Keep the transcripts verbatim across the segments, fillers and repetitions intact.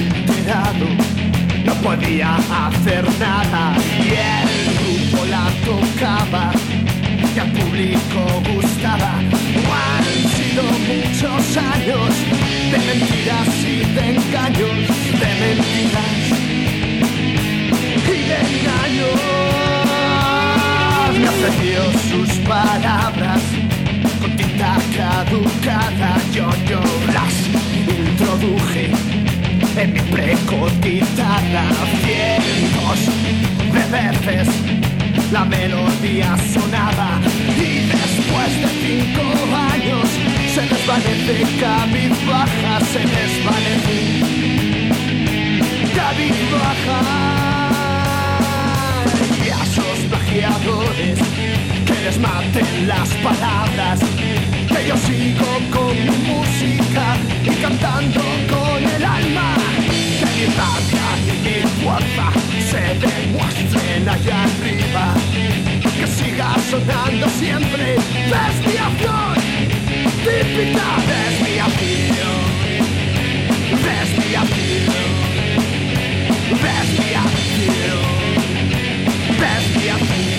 enterado, no podía hacer nada y el grupo la tocaba y al público gustaba. Han sido muchos años de mentiras y de engaños, de mentiras y de engaños. Me ofreció sus palabras con tinta caducada, yo, yo las introduje en mi precotizada. Cientos de veces la melodía sonaba y después de cinco años se desvanece cabizbaja, se desvanece cabizbaja. Y a esos plagiadores que les maten las palabras, que yo sigo con mi música y cantando con el alma, que mi rabia y mi fuerza se demuestren allá arriba, que siga sonando siempre desviación típica, desviación, desviación, desviación, desviación.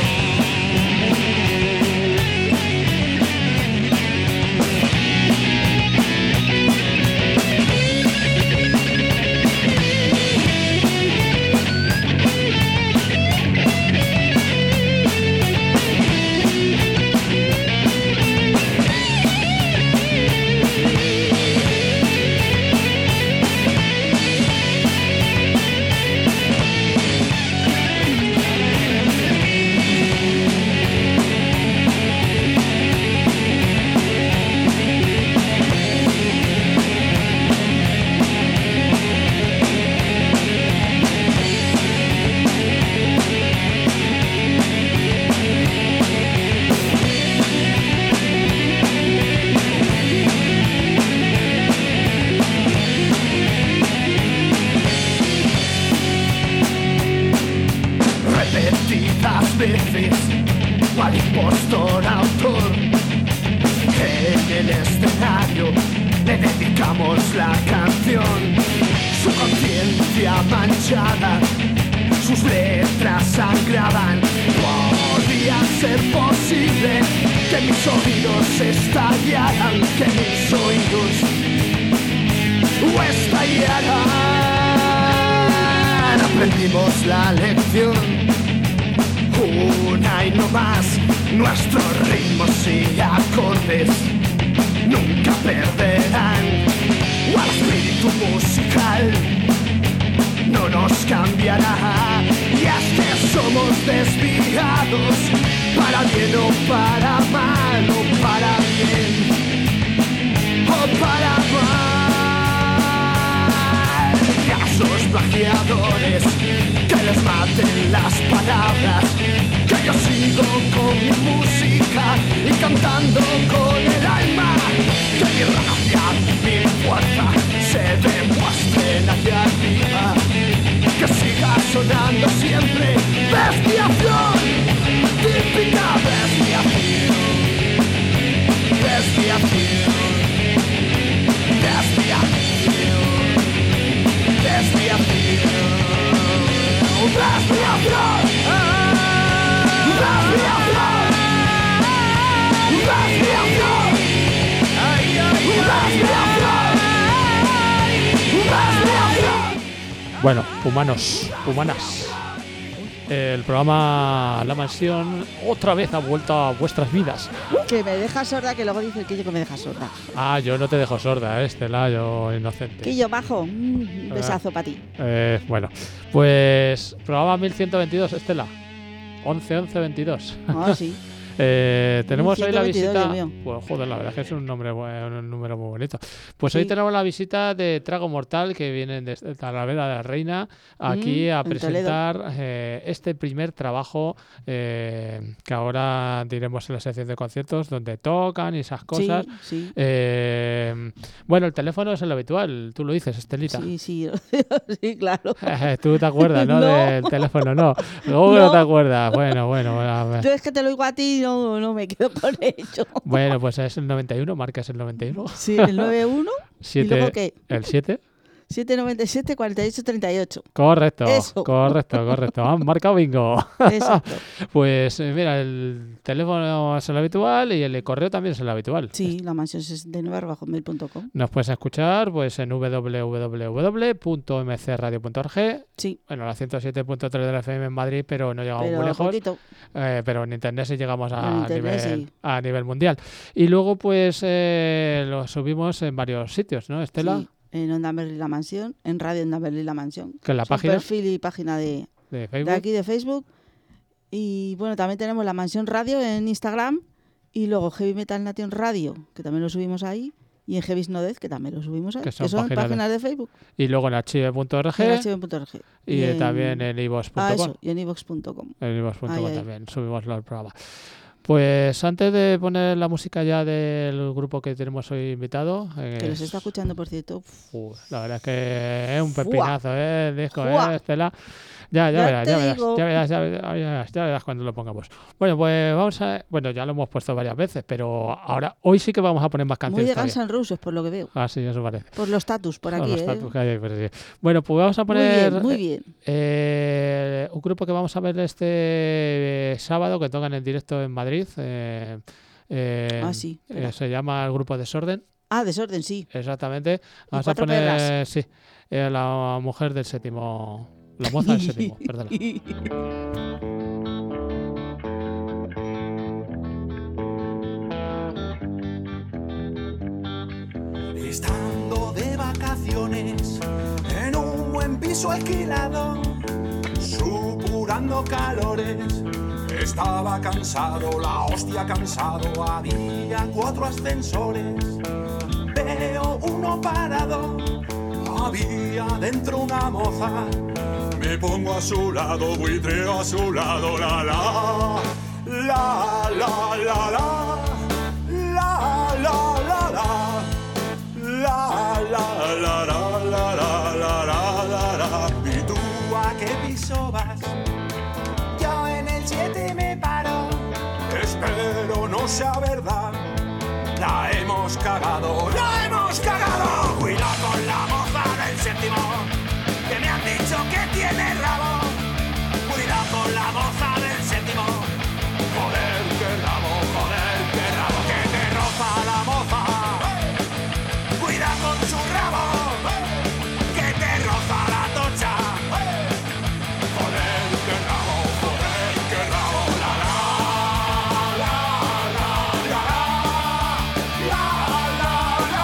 Veces, cual impostor autor, que en el escenario le dedicamos la canción. Su conciencia manchada, sus letras sangraban. Podía ser posible que mis oídos estallaran, que mis oídos estallaran. Aprendimos la lección una y no más, nuestros ritmos y acordes nunca perderán. O el espíritu musical no nos cambiará. Y es que somos desviados, para bien o para mal, o para bien o para mal. Y a esos plagiadores que les maten las palabras, que yo sigo con mi música y cantando con el alma, que mi rabia, mi fuerza se demuestren allá arriba, que siga sonando siempre desviación típica, desviación, desviación, desviación, desviación. Desviación, desviación, desviación, desviación. Bueno, humanos, humanas, el programa La Mansión otra vez ha vuelto a vuestras vidas. Que me deja sorda, que luego dice el Quillo que me deja sorda. Ah, yo no te dejo sorda, ¿eh, Estela? Yo inocente. Quillo, majo, un besazo para ti. Eh, bueno, pues programa mil ciento veintidós, Estela. once once veintidós. Ah, sí. Eh, tenemos hoy la visita. Dios mío. Pues joder, la verdad es que es un nombre un número muy bonito. Pues Sí. hoy tenemos la visita de Trago Mortal, que vienen desde Talavera de la Reina aquí Mm, a en presentar eh, este primer trabajo eh, que ahora diremos en la sección de conciertos, donde tocan y esas cosas. Sí, sí. Eh, bueno, el teléfono es el habitual, tú lo dices, Estelita. Sí, sí, sí, claro. Tú te acuerdas, ¿no? No. Del teléfono, no. Luego No. no te acuerdas. Bueno, bueno. A ver. Yo es que te lo digo a ti y no, no me quedo con ello. Bueno, pues es el noventa y uno, marcas el noventa y uno. Sí, el nueve uno. siete, ¿Y luego qué? ¿El siete? siete noventa y siete, cuarenta y ocho, treinta y ocho. Correcto, Eso. correcto, correcto. Han marcado bingo. Exacto. Pues eh, mira, el teléfono es el habitual y el correo también es el habitual. Sí, la mansión sesenta y nueve arroba hotmail punto com. Nos puedes escuchar pues en doble u doble u doble u punto m c radio punto org. Sí, Bueno, la ciento siete punto tres de la F M en Madrid, pero no llegamos muy pero lejos. poquito. Eh, pero en internet sí llegamos En a, internet, nivel, sí. a nivel mundial. Y luego pues eh, lo subimos en varios sitios, ¿no, Estela? Sí, en Onda Merli La Mansión, en Radio Onda Merli La Mansión. Que es la Es un página perfil y página de, de de Facebook. aquí de Facebook. Y bueno, también tenemos La Mansión Radio en Instagram. Y luego Heavy Metal Nation Radio, que también lo subimos ahí. Y en Heavy Snodez, que también lo subimos ahí. Que Que son son, páginas páginas, de... Facebook. Y luego en archive punto org En h b punto org. y, eh, también en iVoox punto Ah, com. eso, y en iVoox punto com. En iVoox punto com Ahí, ahí. también subimos el programa. Pues antes de poner la música ya del grupo que tenemos hoy invitado, eh, Que los está escuchando, por cierto. Uf, uh, la verdad es que es un ¡Fua! pepinazo, ¿eh? El disco, ¡Fua! ¿eh, Estela? Ya, ya, Ya verás, te ya verás, digo. ya verás, ya verás, ya verás, ya verás cuando lo pongamos. Bueno, pues vamos a... Bueno, ya lo hemos puesto varias veces, pero ahora, hoy sí que vamos a poner más muy canciones de todavía. Guns N' Roses, por lo que veo. Ah, sí, eso parece. Por los tatus, por Con aquí, los ¿eh? tatus que hay ahí, pues sí. Bueno, pues vamos a Muy poner... bien, muy bien. Eh, un grupo que vamos a ver este eh, sábado que tocan en directo en Madrid. eh, eh, Ah, sí, eh, espera. se llama el grupo Desorden, Ah, Desorden, sí. exactamente. Vamos a Cuatro poner, Perras. sí, eh, la mujer del séptimo, la moza del séptimo, perdona. Estando de vacaciones en un buen piso alquilado, supurando calores, estaba cansado, la hostia cansado, había cuatro ascensores, veo uno parado, había dentro una moza, me pongo a su lado, buitreo a su lado, la la, la la la la, la la la la. La la la la la la la la la la. ¿Y tú a qué piso vas? Yo en el siete me paro. Espero no sea verdad. La hemos cagado, la hemos cagado. Cuidado con la moza del séptimo, que me han dicho que tiene rabo. Cuidado con la moza del séptimo. Joder, qué rabo, joder, qué rabo, que te roza la moza. Cuida con su rabo, que te roza la tocha. Joder, qué rabo, joder, qué rabo. La la, la la la la, la la la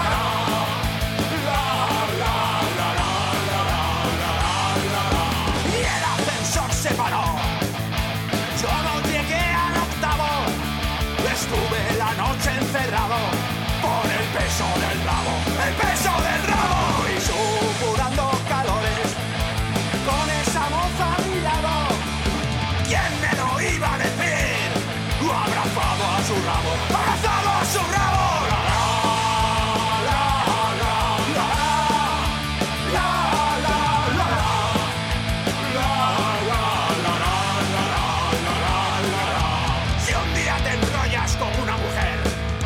la, la la la la. Y el ascensor se paró. Yo no llegué al octavo. Estuve la noche encerrado por el peso del rabo, el peso del rabo, y supurando calores con esa moza a mi lado. ¿Quién me lo iba a decir? Abrazado a su rabo, abrazado a su rabo. La la la la la la la la la la la la. Si un día te enrollas con una mujer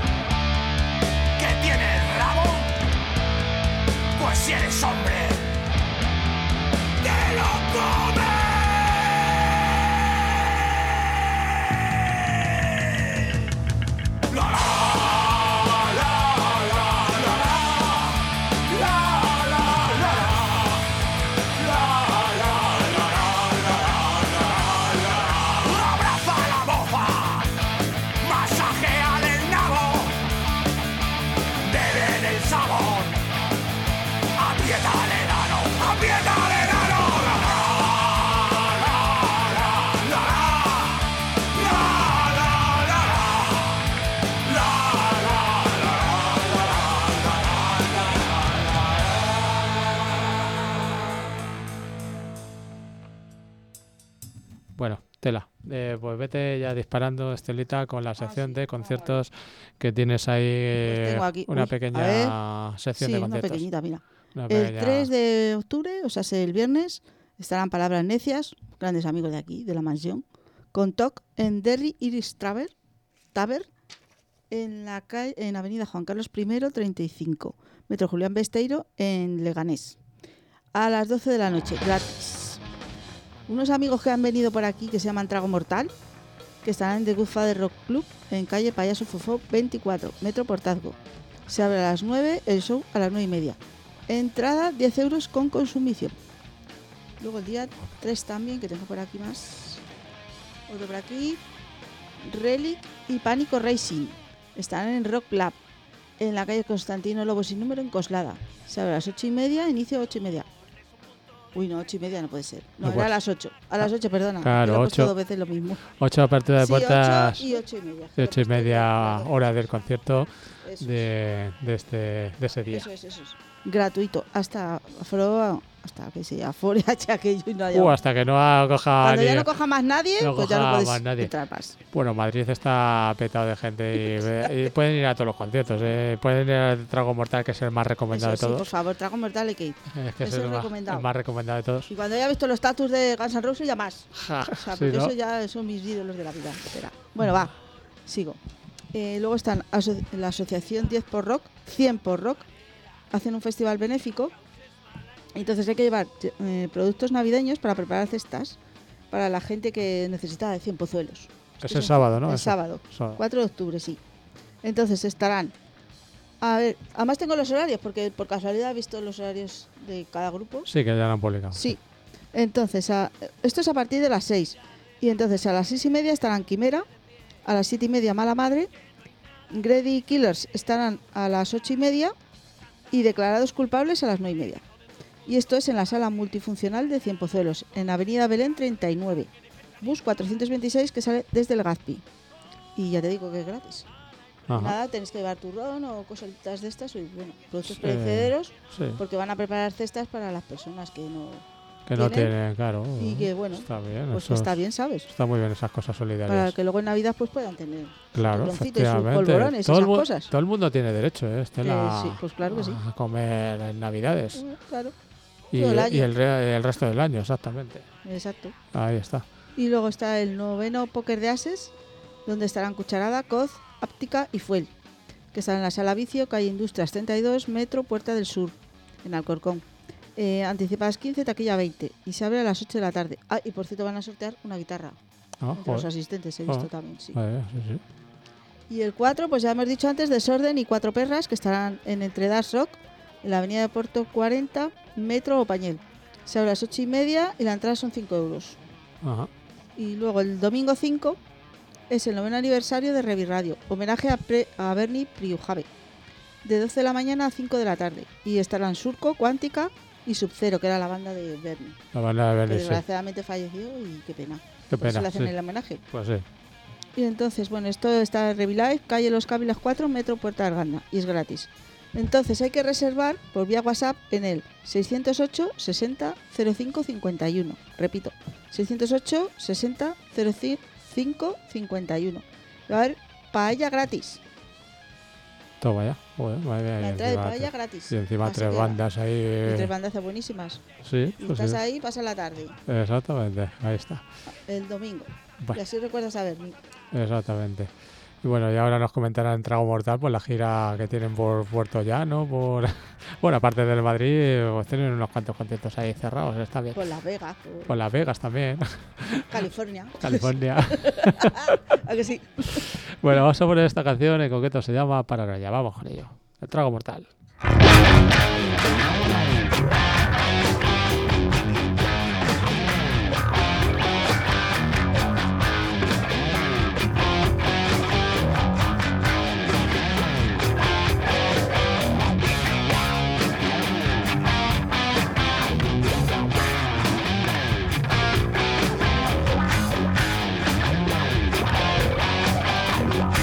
que tiene el rabo, pues si eres hombre, te lo comes. La la la la la la la la la la la la la. Abraza a la moza, masajéale el nabo, bebe del sabor, aprieta el enano, aprieta el enano. La la la la la la la la la Bueno, tela. Eh, pues vete ya disparando, Estelita, con la sección de conciertos que tienes ahí. Pues eh, tengo aquí- una uy, pequeña sección Sí, de una conciertos. pequeñita, mira. Una El pequeña- tres de octubre, o sea, el viernes, estarán Palabras Necias, grandes amigos de aquí, de la mansión, con Toc en Derry Iris Traver, Taver, en la calle, en Avenida Juan Carlos I, treinta y cinco, Metro Julián Besteiro, en Leganés. a las doce de la noche, gratis. Unos amigos que han venido por aquí, que se llaman Trago Mortal, que estarán en The Good Father Rock Club, en calle Payaso Fofó veinticuatro, Metro Portazgo. Se abre a las nueve, el show a las nueve y media. Entrada diez euros con consumición. Luego el día tres también, que tengo por aquí más. Otro por aquí. Relic y Pánico Racing. Están en Rock Lab, en la calle Constantino Lobo sin número, en Coslada. Se abre a las ocho y media, inicio ocho y media. Uy, no, ocho y media no puede ser. No, No era puede. a las ocho. A las ocho, perdona. Claro, Lo he puesto ocho. dos veces lo mismo. ocho apertura de Sí, puertas ocho y ocho y media. y ocho y media Eso hora del concierto es. de, de, este, de ese día. Eso es, eso es. Gratuito. Hasta aforo, hasta que se afore hacha aquello y no haya. Uh, hasta que no coja Cuando ni- ya no coja más nadie, no pues ya no coja puedes más nadie. entrar más. Bueno, Madrid está petado de gente y, ve- y pueden ir a todos los conciertos. ¿eh? Pueden ir al Trago Mortal, que es el más recomendado Eso sí, de por todos. favor, Trago Mortal hay que ir. Es que es ese el es más, recomendado. el más recomendado de todos. Y cuando haya visto los status de Guns N' Roses, ya más. Ja, O sea, sí, porque ¿no? eso ya son mis ídolos de la vida. Espera. Bueno, va. Sigo. Eh, luego están aso- la asociación diez por Rock, cien por Rock. Hacen un festival benéfico. Entonces hay que llevar eh, productos navideños para preparar cestas para la gente que necesita de cien pozuelos. Es Eso el sábado, ¿no? El Eso. sábado, Sábado. cuatro de octubre, sí. Entonces estarán. A ver, además tengo los horarios, porque por casualidad he visto los horarios de cada grupo. Sí, que ya lo han publicado. Sí. Entonces, a- esto es a partir de las seis. Y entonces a las seis y media estarán Quimera, a las siete y media Mala Madre, Grady Killers estarán a las ocho y media y Declarados Culpables a las nueve y media. Y esto es en la sala multifuncional de Cienpozuelos, en Avenida Belén treinta y nueve, bus cuatrocientos veintiséis, que sale desde el Gazpi. Y ya te digo que es gratis. Ajá. Nada, tenéis que llevar turrón o cositas de estas, y bueno, productos Sí. perecederos, Sí, porque van a preparar cestas para las personas que no... que no tienen, tienen, claro. y que, bueno, Está bien. Pues eso está es- bien, ¿sabes? Está muy bien esas cosas Para solidarias. que luego en Navidad pues puedan tener Claro, turroncito y sus efectivamente. polvorones y todo, el esas mu- cosas. todo el mundo tiene derecho, ¿eh? Estela, Eh, sí, pues claro que sí. a comer en Navidades. Eh, Claro, Y, todo el año. y el, re- el resto del año, exactamente. exacto. Ahí está. Y luego está el noveno Póker de Ases, donde estarán Cucharada, Coz, Áptica y Fuel, que están en la Sala Vicio, calle Industrias treinta y dos, Metro Puerta del Sur, en Alcorcón. Eh, anticipadas quince, taquilla veinte. Y se abre a las ocho de la tarde. Ah, y por cierto van a sortear una guitarra Ah, entre los joder. asistentes, he visto Ah. también, sí. Vale, sí, sí. Y el cuatro, pues ya hemos dicho antes, Desorden y Cuatro Perras, que estarán en Entre Das Rock, en la avenida de Puerto cuarenta, Metro o Pañel. Se abre a las ocho y media y la entrada son cinco euros. Ajá. Y luego el domingo cinco es el noveno aniversario de Revi Radio, homenaje a, Pre- a Bernie Priujave, de doce de la mañana a cinco de la tarde. Y estarán Surco, Cuántica y Sub-Zero, que era la banda de Bernie, La banda de que Bernie, sí. desgraciadamente falleció y qué pena. Qué Por eso pena. le hacen Sí. el homenaje. Pues sí. Y entonces, bueno, esto está en Revi Live, calle Los Cávilas cuatro, Metro Puerta de Arganda, y es gratis. Entonces hay que reservar por vía WhatsApp en el seiscientos ocho sesenta cero cinco cincuenta y uno. Repito, seiscientos ocho sesenta cero cinco cincuenta y uno. Va a haber paella gratis. Toma ya. Joder, madre mía, y La entrada de encima paella te- gratis. Y encima Así tres que, bandas ahí. y eh, tres bandas buenísimas. Sí, Y pues estás sí. ahí, pasa la tarde, Exactamente. Ahí está. el domingo. Bueno. Y así recuerdas a Bernie. Exactamente. Y bueno, y ahora nos comentarán Trago Mortal por la gira que tienen por Puerto Llano, por... Bueno, aparte del Madrid, pues tienen unos cuantos conciertos ahí cerrados, está bien. Por Las Vegas, por Por Las Vegas también, California. California. ¿A que sí? Bueno, vamos a poner esta canción, en concreto se llama Paranoia, vamos con ello. El Trago Mortal.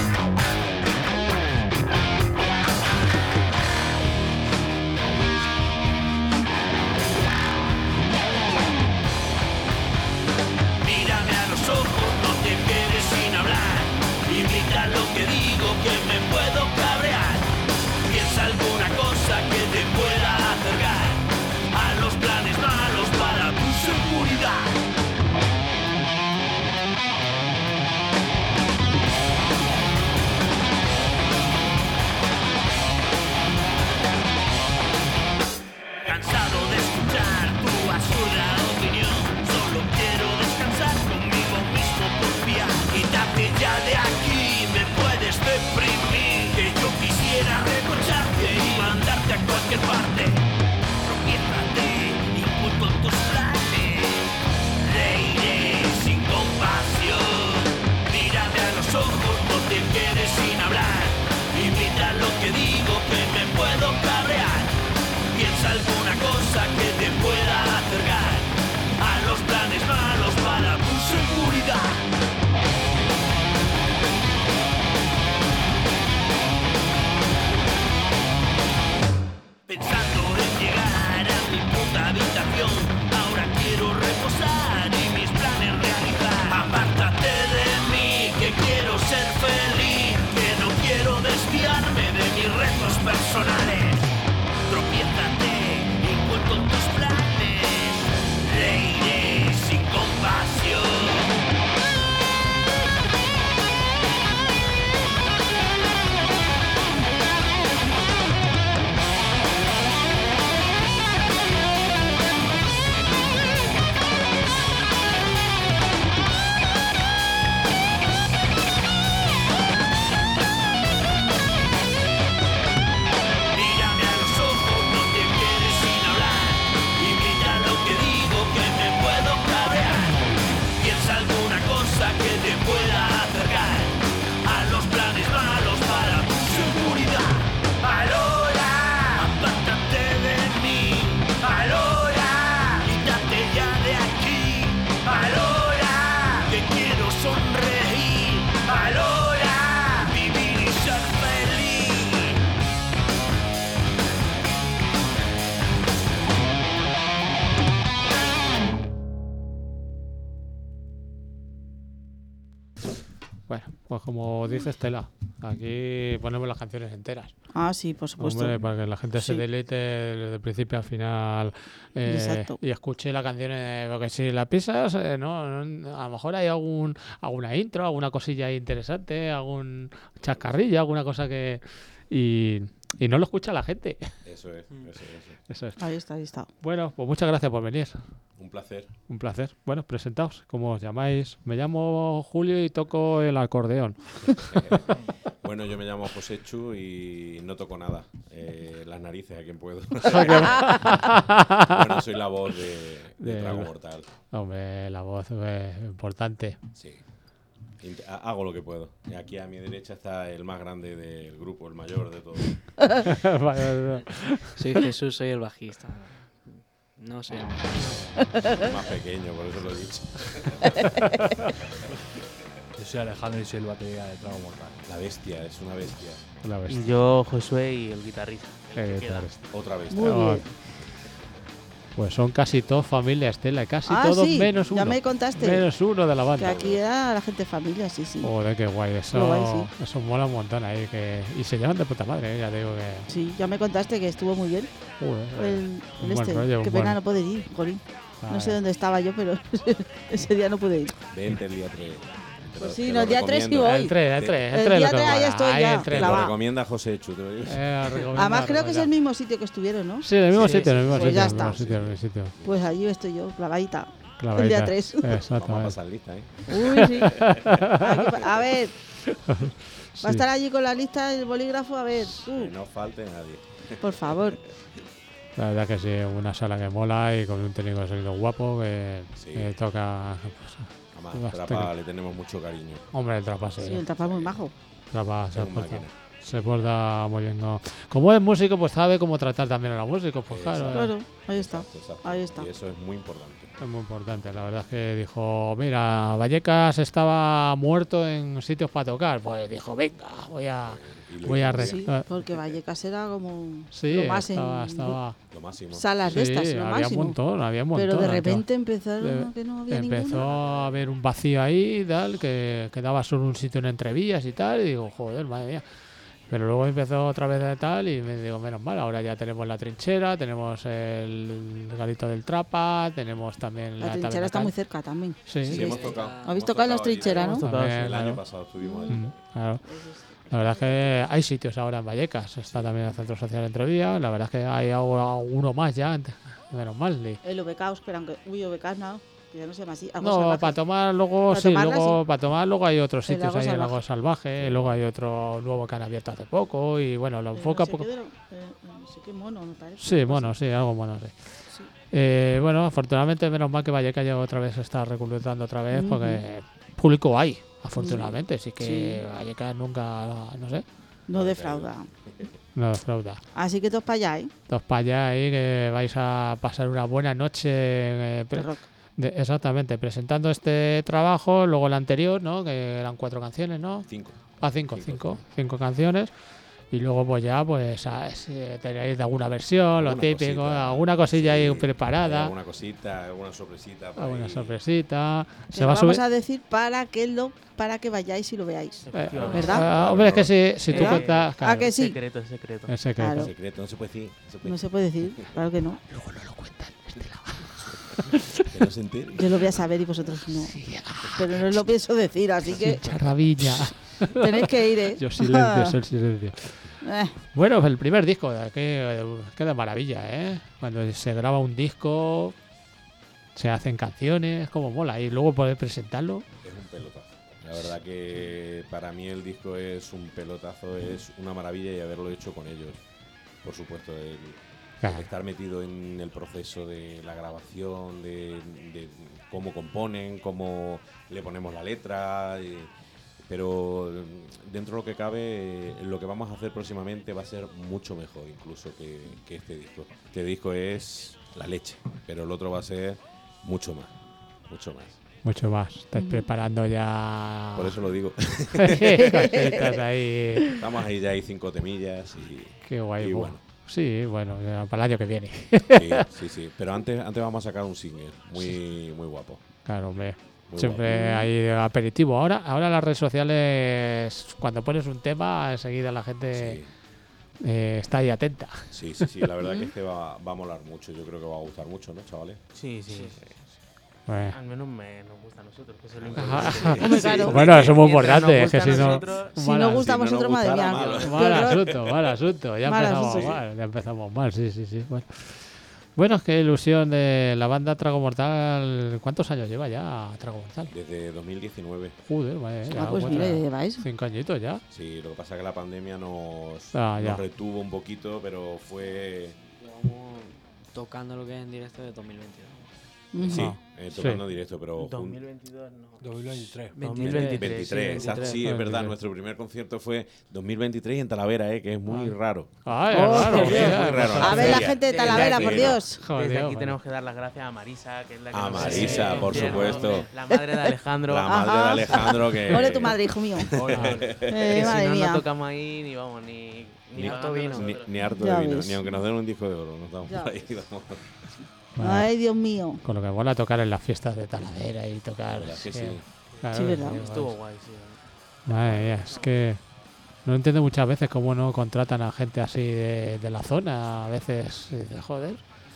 Paranoia. Bueno, pues como dice Estela, aquí ponemos las canciones enteras. Ah, sí, por supuesto. Hombre, para que la gente se Sí. deleite desde el principio al final eh, Exacto. y escuche la canción. eh, Porque si la pisas, eh, no, no, a lo mejor hay algún alguna intro, alguna cosilla ahí interesante, algún chascarrillo, alguna cosa que... Y, y no lo escucha la gente. Eso es, eso es. Eso. Eso es. Ahí está, ahí está. Bueno, pues muchas gracias por venir. Un placer. Un placer. Bueno, presentaos. ¿Cómo os llamáis? Me llamo Julio y toco el acordeón. Bueno, yo me llamo José Chu y no toco nada. Eh, las narices, a quien puedo. Bueno, soy la voz de, de De- Trago Mortal. Hombre, la voz es importante. Sí. Int- ha- Hago lo que puedo. Y aquí a mi derecha está el más grande del grupo, el mayor de todos. Vale, Soy Jesús, soy el bajista. No sé. El más pequeño, por eso lo he dicho. Yo soy Alejandro y soy el batería de Trago Mortal. La bestia, es una bestia. la bestia. Yo, Josué y el guitarrista. el que Eh, queda. Otra bestia. Muy Oh, bien. Pues son casi todos familia Estela, casi Ah, todos sí, menos uno. ya me contaste. Menos uno de la Que banda. aquí era la gente familia, sí, sí. Joder, qué guay. Eso, Qué guay, eso mola un montón ahí. Que... Y se llevan de puta madre, eh, ya te digo que... Sí, ya me contaste que estuvo muy bien Joder, el, el un buen este. rollo, Qué un pena buen- no poder ir, jolín. No ah, sé dónde estaba yo, pero ese día no pude ir. Vente el día tres. Te Pues lo- sí, te no, lo el día tres sí recomiendo. voy. El tres, el tres, el El tres día lo que tres ahí mola. estoy Ahí ya, el tres Te la lo va. recomienda José Chu, te lo digo. Eh, recomiendo, Además creo que es el recomiendo. mismo sitio que estuvieron, ¿no? Sí, en el mismo Sí, sitio, en el mismo pues sitio. ya en el mismo está. sitio, en el mismo sitio. Pues allí estoy yo, clavadita. Clavadita. El día tres. Vamos a Exactamente. pasar lista, ¿eh? Uy, sí. Aquí pa- a ver, va Sí. a estar allí con la lista del bolígrafo, a ver, Que tú, no falte nadie. por favor. La verdad que sí, una sala que mola y con un técnico de sonido guapo que, Sí. que toca... Además, Bastante. Trapa le tenemos mucho cariño. Hombre, el trapa sí. Sí, el tapar muy majo. Trapa se Es un porta, máquina. se porta muy bien. ¿no? Como es músico, pues sabe cómo tratar también a los músicos. Pues claro, Exacto. Claro, ahí está. Exacto, exacto. Ahí está. Y eso es muy importante. es muy importante. La verdad es que dijo, mira, Vallecas estaba muerto en sitios para tocar. Pues dijo, venga, voy a... Y lo Voy a hizo re- bien, Sí, Ah. porque Vallecas era como Sí, lo más estaba... en estaba lo máximo. salas sí, de estas, lo había máximo. un montón, había un montón. Pero de había- repente empezaron de- a que no había Empezó ninguna. a haber un vacío ahí, tal, que quedaba solo un sitio en entrevías y tal, y digo, joder, madre mía. Pero luego empezó otra vez de tal y me digo, menos mal, ahora ya tenemos la trinchera, tenemos el galito del Trapa, tenemos también la, La trinchera taberna está Cal- muy cerca también. Sí, Sí, Sí, hemos sí. tocado. ¿Habéis hemos tocado en las allí trincheras, también. no? También, El año claro. pasado estuvimos allí. Mm, claro. La verdad es que hay sitios ahora en Vallecas, está también el Centro Social Entrevías, la verdad es que hay ahora uno más ya, menos mal. y- El V K, espera, aunque. Uy, V K no, que ya no se llama así. Algo No, salvaje. para tomar luego, Para sí, tomarla, luego, sí. para tomar luego hay otros El sitios Lago ahí en Salvaje. Lago Salvaje, y luego hay otro nuevo que han abierto hace poco y bueno, lo Eh, enfoca no sé poco. qué de lo- eh, no sé qué mono, me parece. Sí, algo bueno, así. sí, algo bueno, sí. Sí. Eh, bueno, afortunadamente, menos mal que Vallecas ya otra vez se está reclutando otra vez Ujú. porque público hay, afortunadamente, sí que Sí. Vallecas nunca, no sé, No defrauda. no defrauda. Así que todos para allá, ¿eh? Dos para allá ahí que vais a pasar una buena noche. eh, pre- De rock. de- exactamente, presentando este trabajo, luego el anterior, ¿no? Que eran cuatro canciones, ¿no? Cinco. Ah, cinco, Cinco, cinco, cinco canciones. Y luego pues ya pues a- si tenéis de alguna versión, lo Alguna típico, cosita, alguna cosilla ahí sí, preparada, Alguna cosita, alguna sorpresita. por alguna ahí. sorpresita. Que Se va a vamos subir. a decir para que lo para que vayáis y lo veáis. Eh, ¿Verdad? ah, hombre, es que si, si tú ¿Verdad? cuentas. ¿A Claro, que sí? Secreto, secreto. es secreto. Claro. Secreto, no se puede decir. No se puede No se puede decir, claro que no. Luego no lo cuentan. decir, que no se entere. Yo lo voy a saber y vosotros no. Pero no lo pienso decir, así que Charrabilla. tenéis que ir, ¿eh? Yo silencio, soy silencio. Eh, Bueno, pues el primer disco, eh, qué, qué de maravilla, ¿eh? Cuando se graba un disco, se hacen canciones, como mola. Y luego poder presentarlo. Es un pelotazo. La verdad que para mí el disco es un pelotazo, es una maravilla y haberlo hecho con ellos. Por supuesto, el, Claro. el estar metido en el proceso de la grabación, de, de cómo componen, cómo le ponemos la letra. y- pero mm, dentro de lo que cabe, eh, lo que vamos a hacer próximamente va a ser mucho mejor incluso que, que este disco. Este disco es la leche, pero el otro va a ser mucho más, mucho más. Mucho más. Estáis Mm. preparando ya. Por eso lo digo. Cositas ahí. Estamos ahí ya hay cinco temillas y, Qué guay. y bu- bueno. Sí, bueno, ya para el año que viene. Sí, sí, sí. Pero antes, antes vamos a sacar un single muy, muy guapo. Claro, hombre. Muy Siempre hay aperitivo. Ahora, ahora las redes sociales, cuando pones un tema, enseguida la gente Sí, eh, está ahí atenta. sí, sí, sí, la verdad que es que va, va a molar mucho. Yo creo que va a gustar mucho, ¿no, chavales? Sí, sí. Bueno, Al menos me, nos gusta a nosotros, que es lo Ajá. importante. Hombre, claro. Bueno, eso es muy Mientras nos importante. Es que gusta si a no. nosotros- Si mal- no gusta a si no nos vosotros, madre gustara, mía. malo. qué Mal horror. asunto, mal asunto. Ya Mal empezamos asunto, sí. mal. Ya empezamos mal, sí, sí, sí. Bueno. Bueno, es que ilusión de la banda Trago Mortal. ¿Cuántos años lleva ya Trago Mortal? Desde dos mil diecinueve. Joder, vaya, ya, Ah, pues cuatro- mira, ya lleváis. cinco añitos ya. Sí, lo que pasa es que la pandemia nos, Ah, ya. nos retuvo un poquito, pero fue... Llevamos tocando lo que es en directo de dos mil veintidós. Ujú. Sí, Ah, eh, sí. tocando en directo, pero... jun- dos mil veintidós no. dos mil veintitrés. dos mil veintitrés. veintitrés, exacto, sí, es verdad. veintitrés. Nuestro primer concierto fue dos mil veintitrés y en Talavera, eh, que es muy Ah. raro. Ay, Oh, raro, qué bien. mira, Muy raro. A ver la Feria. gente de Sí, Talavera, sí, por no. Dios. Joder, Desde aquí joder. tenemos que dar las gracias a Marisa, que es la que A nos Marisa, hace el por infierno, supuesto. hombre. La madre de Alejandro. La madre Ajá. de Alejandro que... Ole tu madre, hijo mío. que Eh, si madre no, mía. no tocamos ahí ni vamos, ni, ni, Ni, harto vino. ni, ni harto Ya de vino, ves. ni aunque nos den un disco de oro, nos damos Ya por ahí. vamos. Bueno, Ay, Dios mío. con lo que mola tocar en las fiestas de Talavera y tocar. La verdad que sí, sí. claro, Sí, verdad. sí, Estuvo vale. guay, sí. Madre mía, es que no entiendo muchas veces cómo no contratan a gente así de, de la zona. A veces, dices, joder,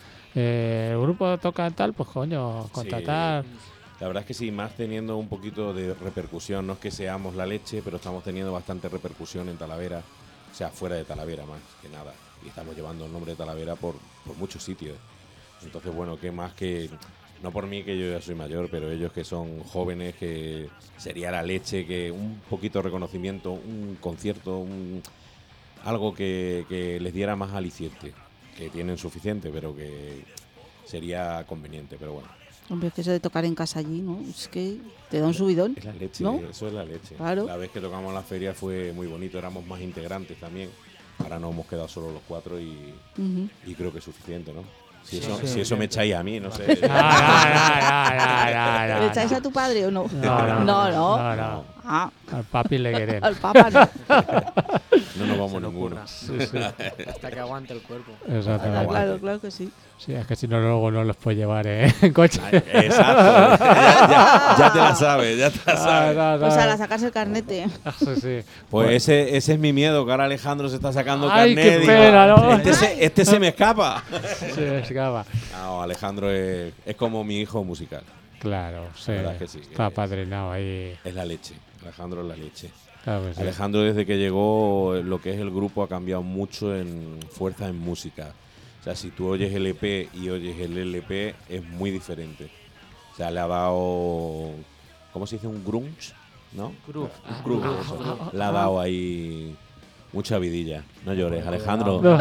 eh, el grupo toca tal, pues coño, contratar. La verdad es que sí, más teniendo un poquito de repercusión. No es que seamos la leche, pero estamos teniendo bastante repercusión en Talavera. O sea, fuera de Talavera más que nada. Y estamos llevando el nombre de Talavera por, por muchos sitios. Entonces, bueno, qué más que... No por mí, que yo ya soy mayor, pero ellos que son jóvenes, que sería la leche, que un poquito de reconocimiento, un concierto, un, algo que, que les diera más aliciente, que tienen suficiente, pero que sería conveniente, pero bueno. Hombre, es que eso de tocar en casa allí, ¿no? Es que te da un subidón. Es la leche, ¿No? eso es la leche. Claro. La vez que tocamos la feria fue muy bonito, éramos más integrantes también. Ahora nos hemos quedado solo los cuatro y, Ujú. y creo que es suficiente, ¿no? Si Sí, eso, sí. si eso me echáis a mí, no sé. Ah, ya, ya, ya, ya, ya, ¿Le ya, echáis no. a tu padre o no? No, no, no. no, no. Ah, Al papi le quieren. al papa no. No nos vamos Se le ninguno. ocurra. Sí, sí. Hasta que aguante el cuerpo. Exactamente. Ah, claro, claro que sí. Sí, es que si no, luego no los puedes llevar eh, en coche. Ay, exacto. ya, ya- ya te la sabes, ya te la Ah, sabes. no, no. Pues a la sacarse el carnete. Sí, sí. Pues ese, ese es mi miedo, que ahora Alejandro se está sacando Ay, carnet. qué digo, pena, ¿no? Este, se, este se me escapa. Sí, escapa. No, Alejandro es, es como mi hijo musical. Claro, sí. verdad es que sí, que Está es- padrinado ahí. Es la leche. Alejandro es la leche. Claro que sí. Alejandro, desde que llegó, lo que es el grupo ha cambiado mucho en fuerza en música. O sea, si tú oyes el E P y oyes el L P, es muy diferente. O sea, le ha dado, ¿cómo se dice? Un grunge, ¿no? Groove. Un groove, eso. Le ha dado ahí mucha vidilla. No llores, Alejandro. No.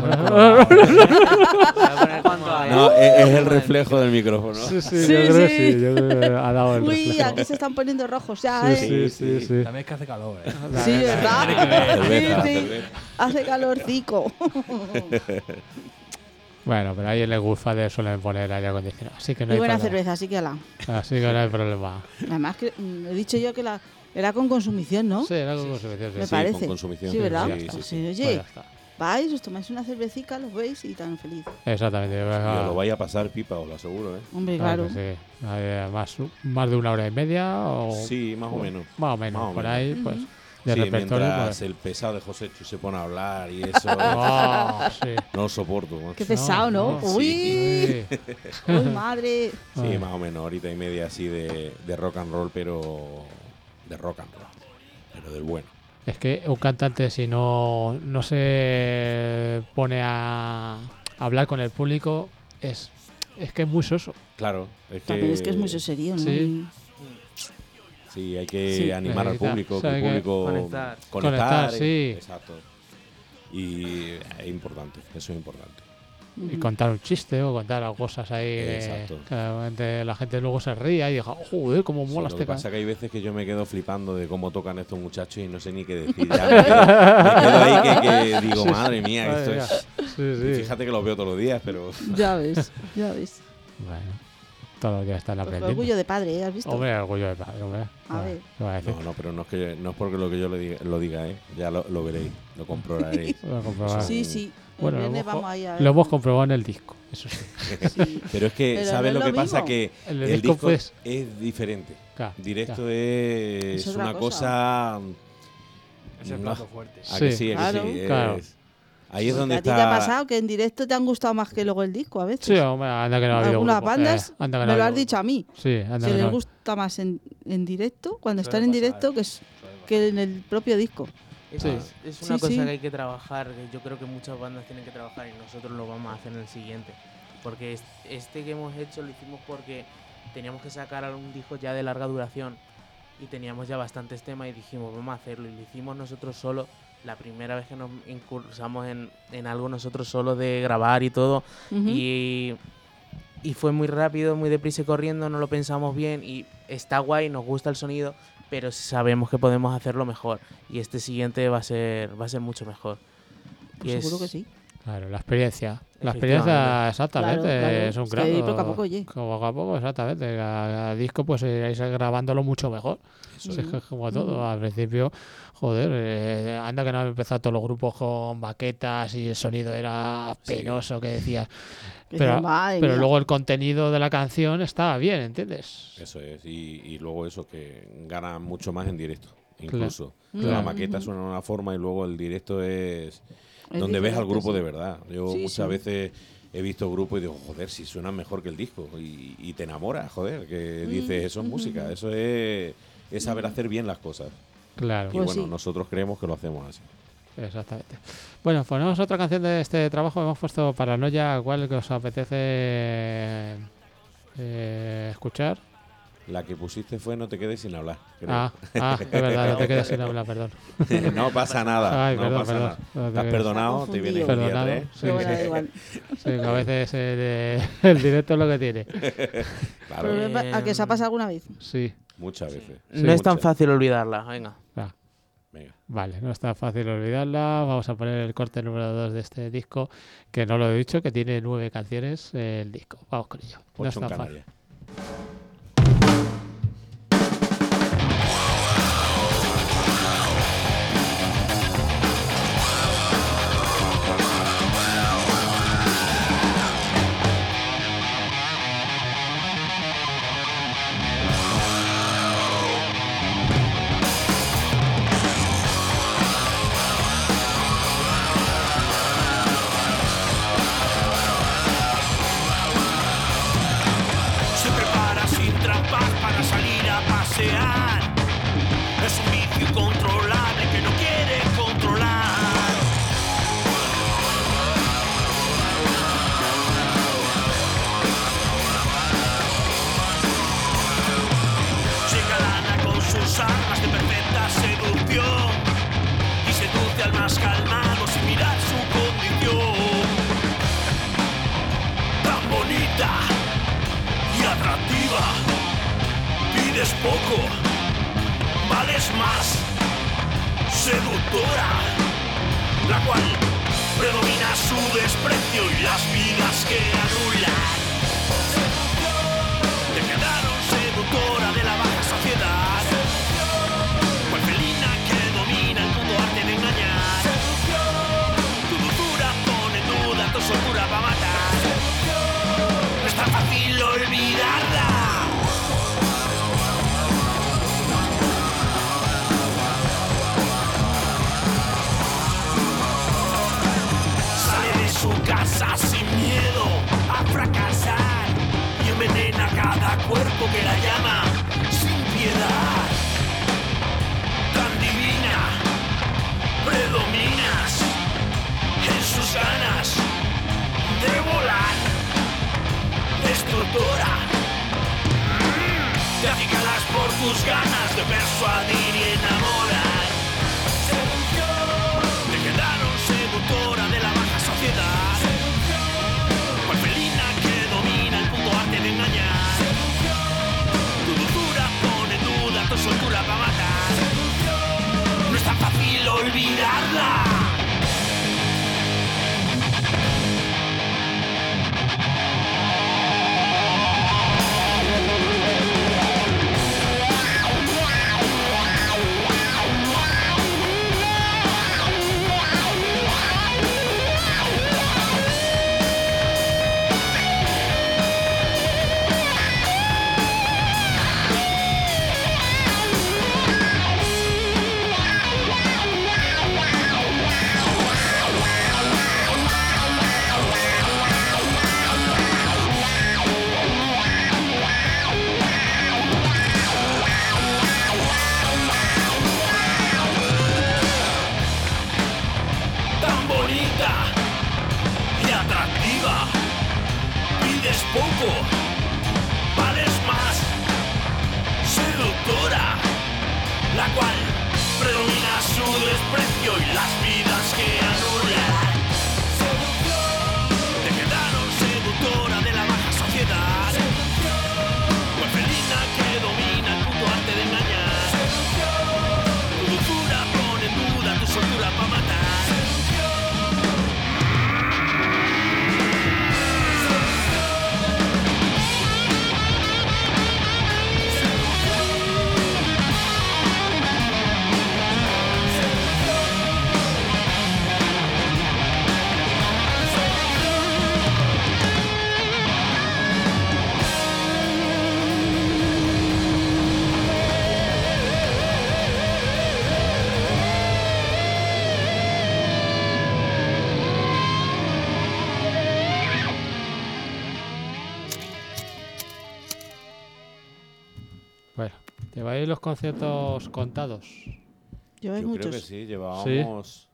No, es, es el reflejo del micrófono. Sí, sí, Sí, yo creo que sí. sí. Yo creo que ha dado el Uy, reflejo. aquí se están poniendo rojos ya, Sí, ¿eh? sí, sí, sí. También es que hace calor, ¿eh? Sí, ¿verdad? Cerveza, Sí, sí. cerveza. Hace calorcico. Bueno, pero ahí en el Goodfather suelen poner aire acondicionado. Así que no Y hay buena problema. cerveza, así que la. Así que no hay problema. Además que mm, he dicho yo que la era con consumición, ¿no? Sí, era con consumición. Me sí. parece. con consumición. Sí, ¿verdad? Sí, sí, sí. Sí, Pues oye, ya está. vais, os tomáis una cervecita, los veis y tan feliz. Exactamente. yo creo que- Y os lo vais a pasar pipa, os lo aseguro, ¿eh? Hombre, claro claro. que sí. Eh, más, más de una hora y media o Sí, más o menos. más o menos. Más o por menos. ahí, pues, Ujú. de Sí, repertorio. mientras pues- el pesado de José Chu se pone a hablar y eso, Oh, sí. no lo soporto. macho. Qué pesado, ¿no? no, Uy, Sí. uy, madre. Sí, Ah. más o menos, horita y media así de, de rock and roll, pero de rock and roll, pero del bueno. Es que un cantante, si no, no se pone a hablar con el público, es, es que es muy soso. Claro, es que, Pero es que es muy serio, ¿no? Sí. sí, hay que Sí. animar al Necesita- público, que sabe el que público conectar. Conectar, y- sí. exacto. Y es importante, eso es importante. Y contar un chiste o contar cosas ahí que- Exacto. que realmente la gente luego se ría y diga, joder, cómo Sí, mola lo este que pasa ca-". es que hay veces que yo me quedo flipando de cómo tocan estos muchachos y no sé ni qué decir. Ya me, quedo, me quedo ahí que, que digo, madre mía, esto Madre es... mía. Sí, Y sí. fíjate que los veo todos los días, pero Ya ves, ya ves. Bueno. Todos los días están Pues aprendiendo. orgullo de padre, ¿eh? ¿Has visto? Hombre, orgullo de padre, hombre. A ver. ¿Qué va a decir? No, no, pero no es que no es porque lo que yo le diga, lo diga, ¿eh? Ya lo, lo veréis, lo comprobaréis. Lo he comprobado. Sí, sí. El Bueno, lo viernes hemos, vamos ahí a ver. lo hemos comprobado en el disco, eso sí. Sí. Pero es que, Pero ¿sabes no lo es que lo pasa? mismo. Que El el, disco, disco pues. es diferente. Claro, Directo claro. es, Es otra una cosa. cosa. Es el no, plato fuerte. ¿a que Sí. sí? ¿A que Claro. sí? Es- Claro. Ahí es Porque donde ¿A ti está. te ha pasado que en directo te han gustado más que luego el disco a veces? Sí, hombre, anda que no ha habido Algunas grupo. bandas Eh, anda que no me ha lo habido has dicho a mí. grupo. Sí, anda Que que les no ha- gusta más en, en directo, cuando Suele están en pasar, directo, que, es, suele pasar. que en el propio disco. Es, Sí. es- es una Sí, cosa sí. que hay que trabajar, que yo creo que muchas bandas tienen que trabajar y nosotros lo vamos a hacer en el siguiente. Porque es- este que hemos hecho lo hicimos porque teníamos que sacar algún disco ya de larga duración y teníamos ya bastantes temas y dijimos, vamos a hacerlo. Y lo hicimos nosotros solos, la primera vez que nos incursamos en, en algo nosotros solos de grabar y todo. Ujú. Y, y fue muy rápido, muy deprisa y corriendo, no lo pensamos bien y está guay, nos gusta el sonido, pero sabemos que podemos hacerlo mejor y este siguiente va a ser va a ser mucho mejor. Pues Y seguro es- que sí. Claro, la experiencia. La Efectivamente. experiencia, exactamente, Claro, claro. es un Es que crack. poco a poco, oye. Poco a poco, exactamente. A, a disco, pues iréis grabándolo mucho mejor. Eso Sí, es. es que es como todo. Ujú. Al principio, joder, eh, anda que no han empezado todos los grupos con baquetas y el sonido era Sí. penoso, que decías. Que Pero, dices, madre pero mía. luego el contenido de la canción estaba bien, ¿entiendes? Eso es. Y, y luego eso, que gana mucho más en directo. Incluso. Claro. La Ujú. maqueta suena de una forma y luego el directo es. Es donde ves al diferente, grupo sí. de verdad. Yo Sí, muchas sí. veces he visto grupos y digo, joder, si suenan mejor que el disco. Y, y te enamoras, joder, que Mm, dices, eso es ujú, música, ujú. eso es, es saber hacer bien las cosas. Claro, Y Pues bueno, sí. nosotros creemos que lo hacemos así. exactamente. Bueno, ponemos otra canción de este trabajo. Hemos puesto Paranoia. ¿Cuál que os apetece eh, escuchar? La que pusiste fue No te quedes sin hablar. creo. Ah, ah, es verdad, no te quedes sin hablar, perdón. no pasa nada. Ay, no perdón, pasa perdón. nada. No te Estás quedes- perdonado, te vienes el día Perdonado, tres. sí. Pero bueno, da igual. Sí, que a veces eh, el directo es lo que tiene. Claro, Problema- ¿A que se ha pasado alguna vez? Sí, muchas veces. Sí, no es tan muchas. fácil olvidarla, venga. va. Venga. Vale, no está fácil olvidarla. Vamos a poner el corte número dos de este disco, que no lo he dicho, que tiene nueve canciones eh, el disco. Vamos con ello. No Ocho en está fácil. Canarias. Se prepara sin trampas para salir a pasear. Es un vicio incontrolable que no quiere controlar. Llega Lana con sus armas de perfecta seducción y seduce al más calmado sin mirar su condición. Tan bonita y atractiva, pides poco, vales más, seductora, la cual predomina su desprecio y las vidas que anulan. Te quedaron seductora de la baja sociedad, cual felina que domina el mundo arte de engañar. Tu dulzura pone en duda tu soltura para matar. No es tan fácil olvidarla. Sale de su casa sin miedo a fracasar y envenena cada cuerpo que la llama sin piedad. Tan divina, predominas en sus ganas de volar. Destructora, mm, te acicalas por tus ganas de persuadir y enamorar. Te quedaron seductora de la baja sociedad, cual felina que domina el puto arte de engañar. Tu dulzura pone en duda tu soltura para matar. No es tan fácil olvidarla. Bueno, ¿lleváis los conciertos contados? Lleváis Yo muchos. creo que sí, llevábamos...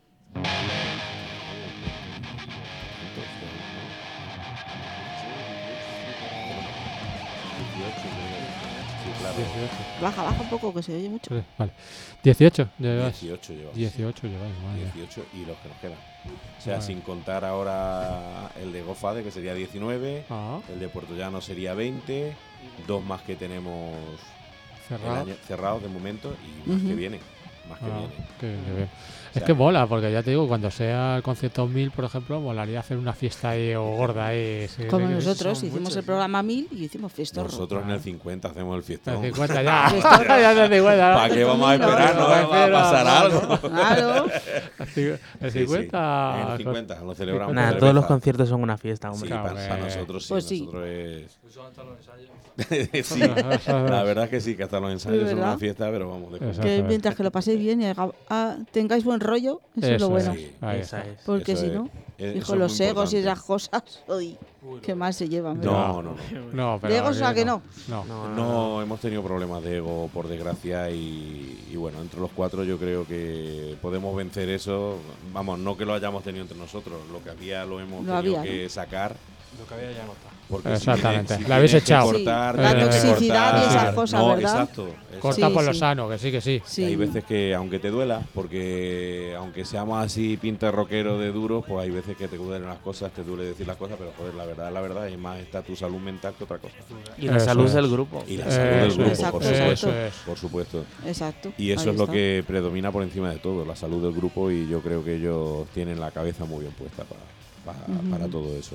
Sí, claro. dieciocho. Baja, baja un poco, que se oye mucho. Sí, vale. dieciocho lleváis. dieciocho llevamos. dieciocho lleváis, madre mía. dieciocho y los que nos quedan. O sea, Vale. sin contar ahora el de Gofade, que sería diecinueve, Ah, el de Puerto Llano sería veinte, dos más que tenemos el cerrado. año- cerrados de momento y más Ujú. que viene. Más que Ah, viene. qué- qué bien. O Es sea, que mola, porque ya te digo, cuando sea el concierto mil, por ejemplo, molaría hacer una fiesta ahí o gorda ahí. sí, Como sí, que- nosotros son hicimos muchos, el sí. programa mil y hicimos fiesta. nosotros en el cincuenta hacemos el fiestón. El cincuenta ya. ya en el cincuenta. ¿Para qué vamos a No, esperar? No no, va a prefiero- pasar no, algo. Claro. El ci- el Sí, sí. cincuenta. En el cincuenta lo celebramos. Nada, con todos los cerveza. conciertos son una fiesta, Sí, hombre. Claro, para, eh. para nosotros sí. Pues sí. Nosotros es... Incluso hasta los ensayos. sí, la verdad es que sí, que hasta los ensayos Es son verdad. una fiesta, pero vamos, de Exacto. Que mientras que lo paséis bien y haga- ah, tengáis buen rollo, eso, es lo Eso bueno. Sí. Ahí Esa está. es. Porque Eso si es- no, eh, hijo, eso es los muy egos y importante. esas cosas, uy, ¿qué más se llevan? No, no, no. No, pero ¿De egos a aquí que no? No. No, no, No, hemos tenido problemas de ego, por desgracia, y, y bueno, entre los cuatro yo creo que podemos vencer eso. Vamos, no que lo hayamos tenido entre nosotros, lo que había lo hemos Lo tenido había, que sacar. Lo que había ya no está. Porque Exactamente, si tienes- si lo habéis tienes que echado. cortar, Sí, la tienes que toxicidad cortar. y esas cosas, No, ¿verdad? Exacto. exacto. Corta Sí, por lo sí. sano, que sí, que sí. Sí. Hay veces que, aunque te duela, porque aunque seamos así pinta rockero de duros, pues hay veces que te duelen las cosas, te duele decir las cosas, pero joder, la verdad, la verdad, y más está tu salud mental que otra cosa. Y la Eso salud es. del grupo. Y la Eso salud del es. grupo, Exacto, por exacto. supuesto. Eso es. Por supuesto. Exacto. Y eso ahí es lo está. que predomina por encima de todo, la salud del grupo, y yo creo que ellos tienen la cabeza muy bien puesta para, para, Ujú. para todo eso.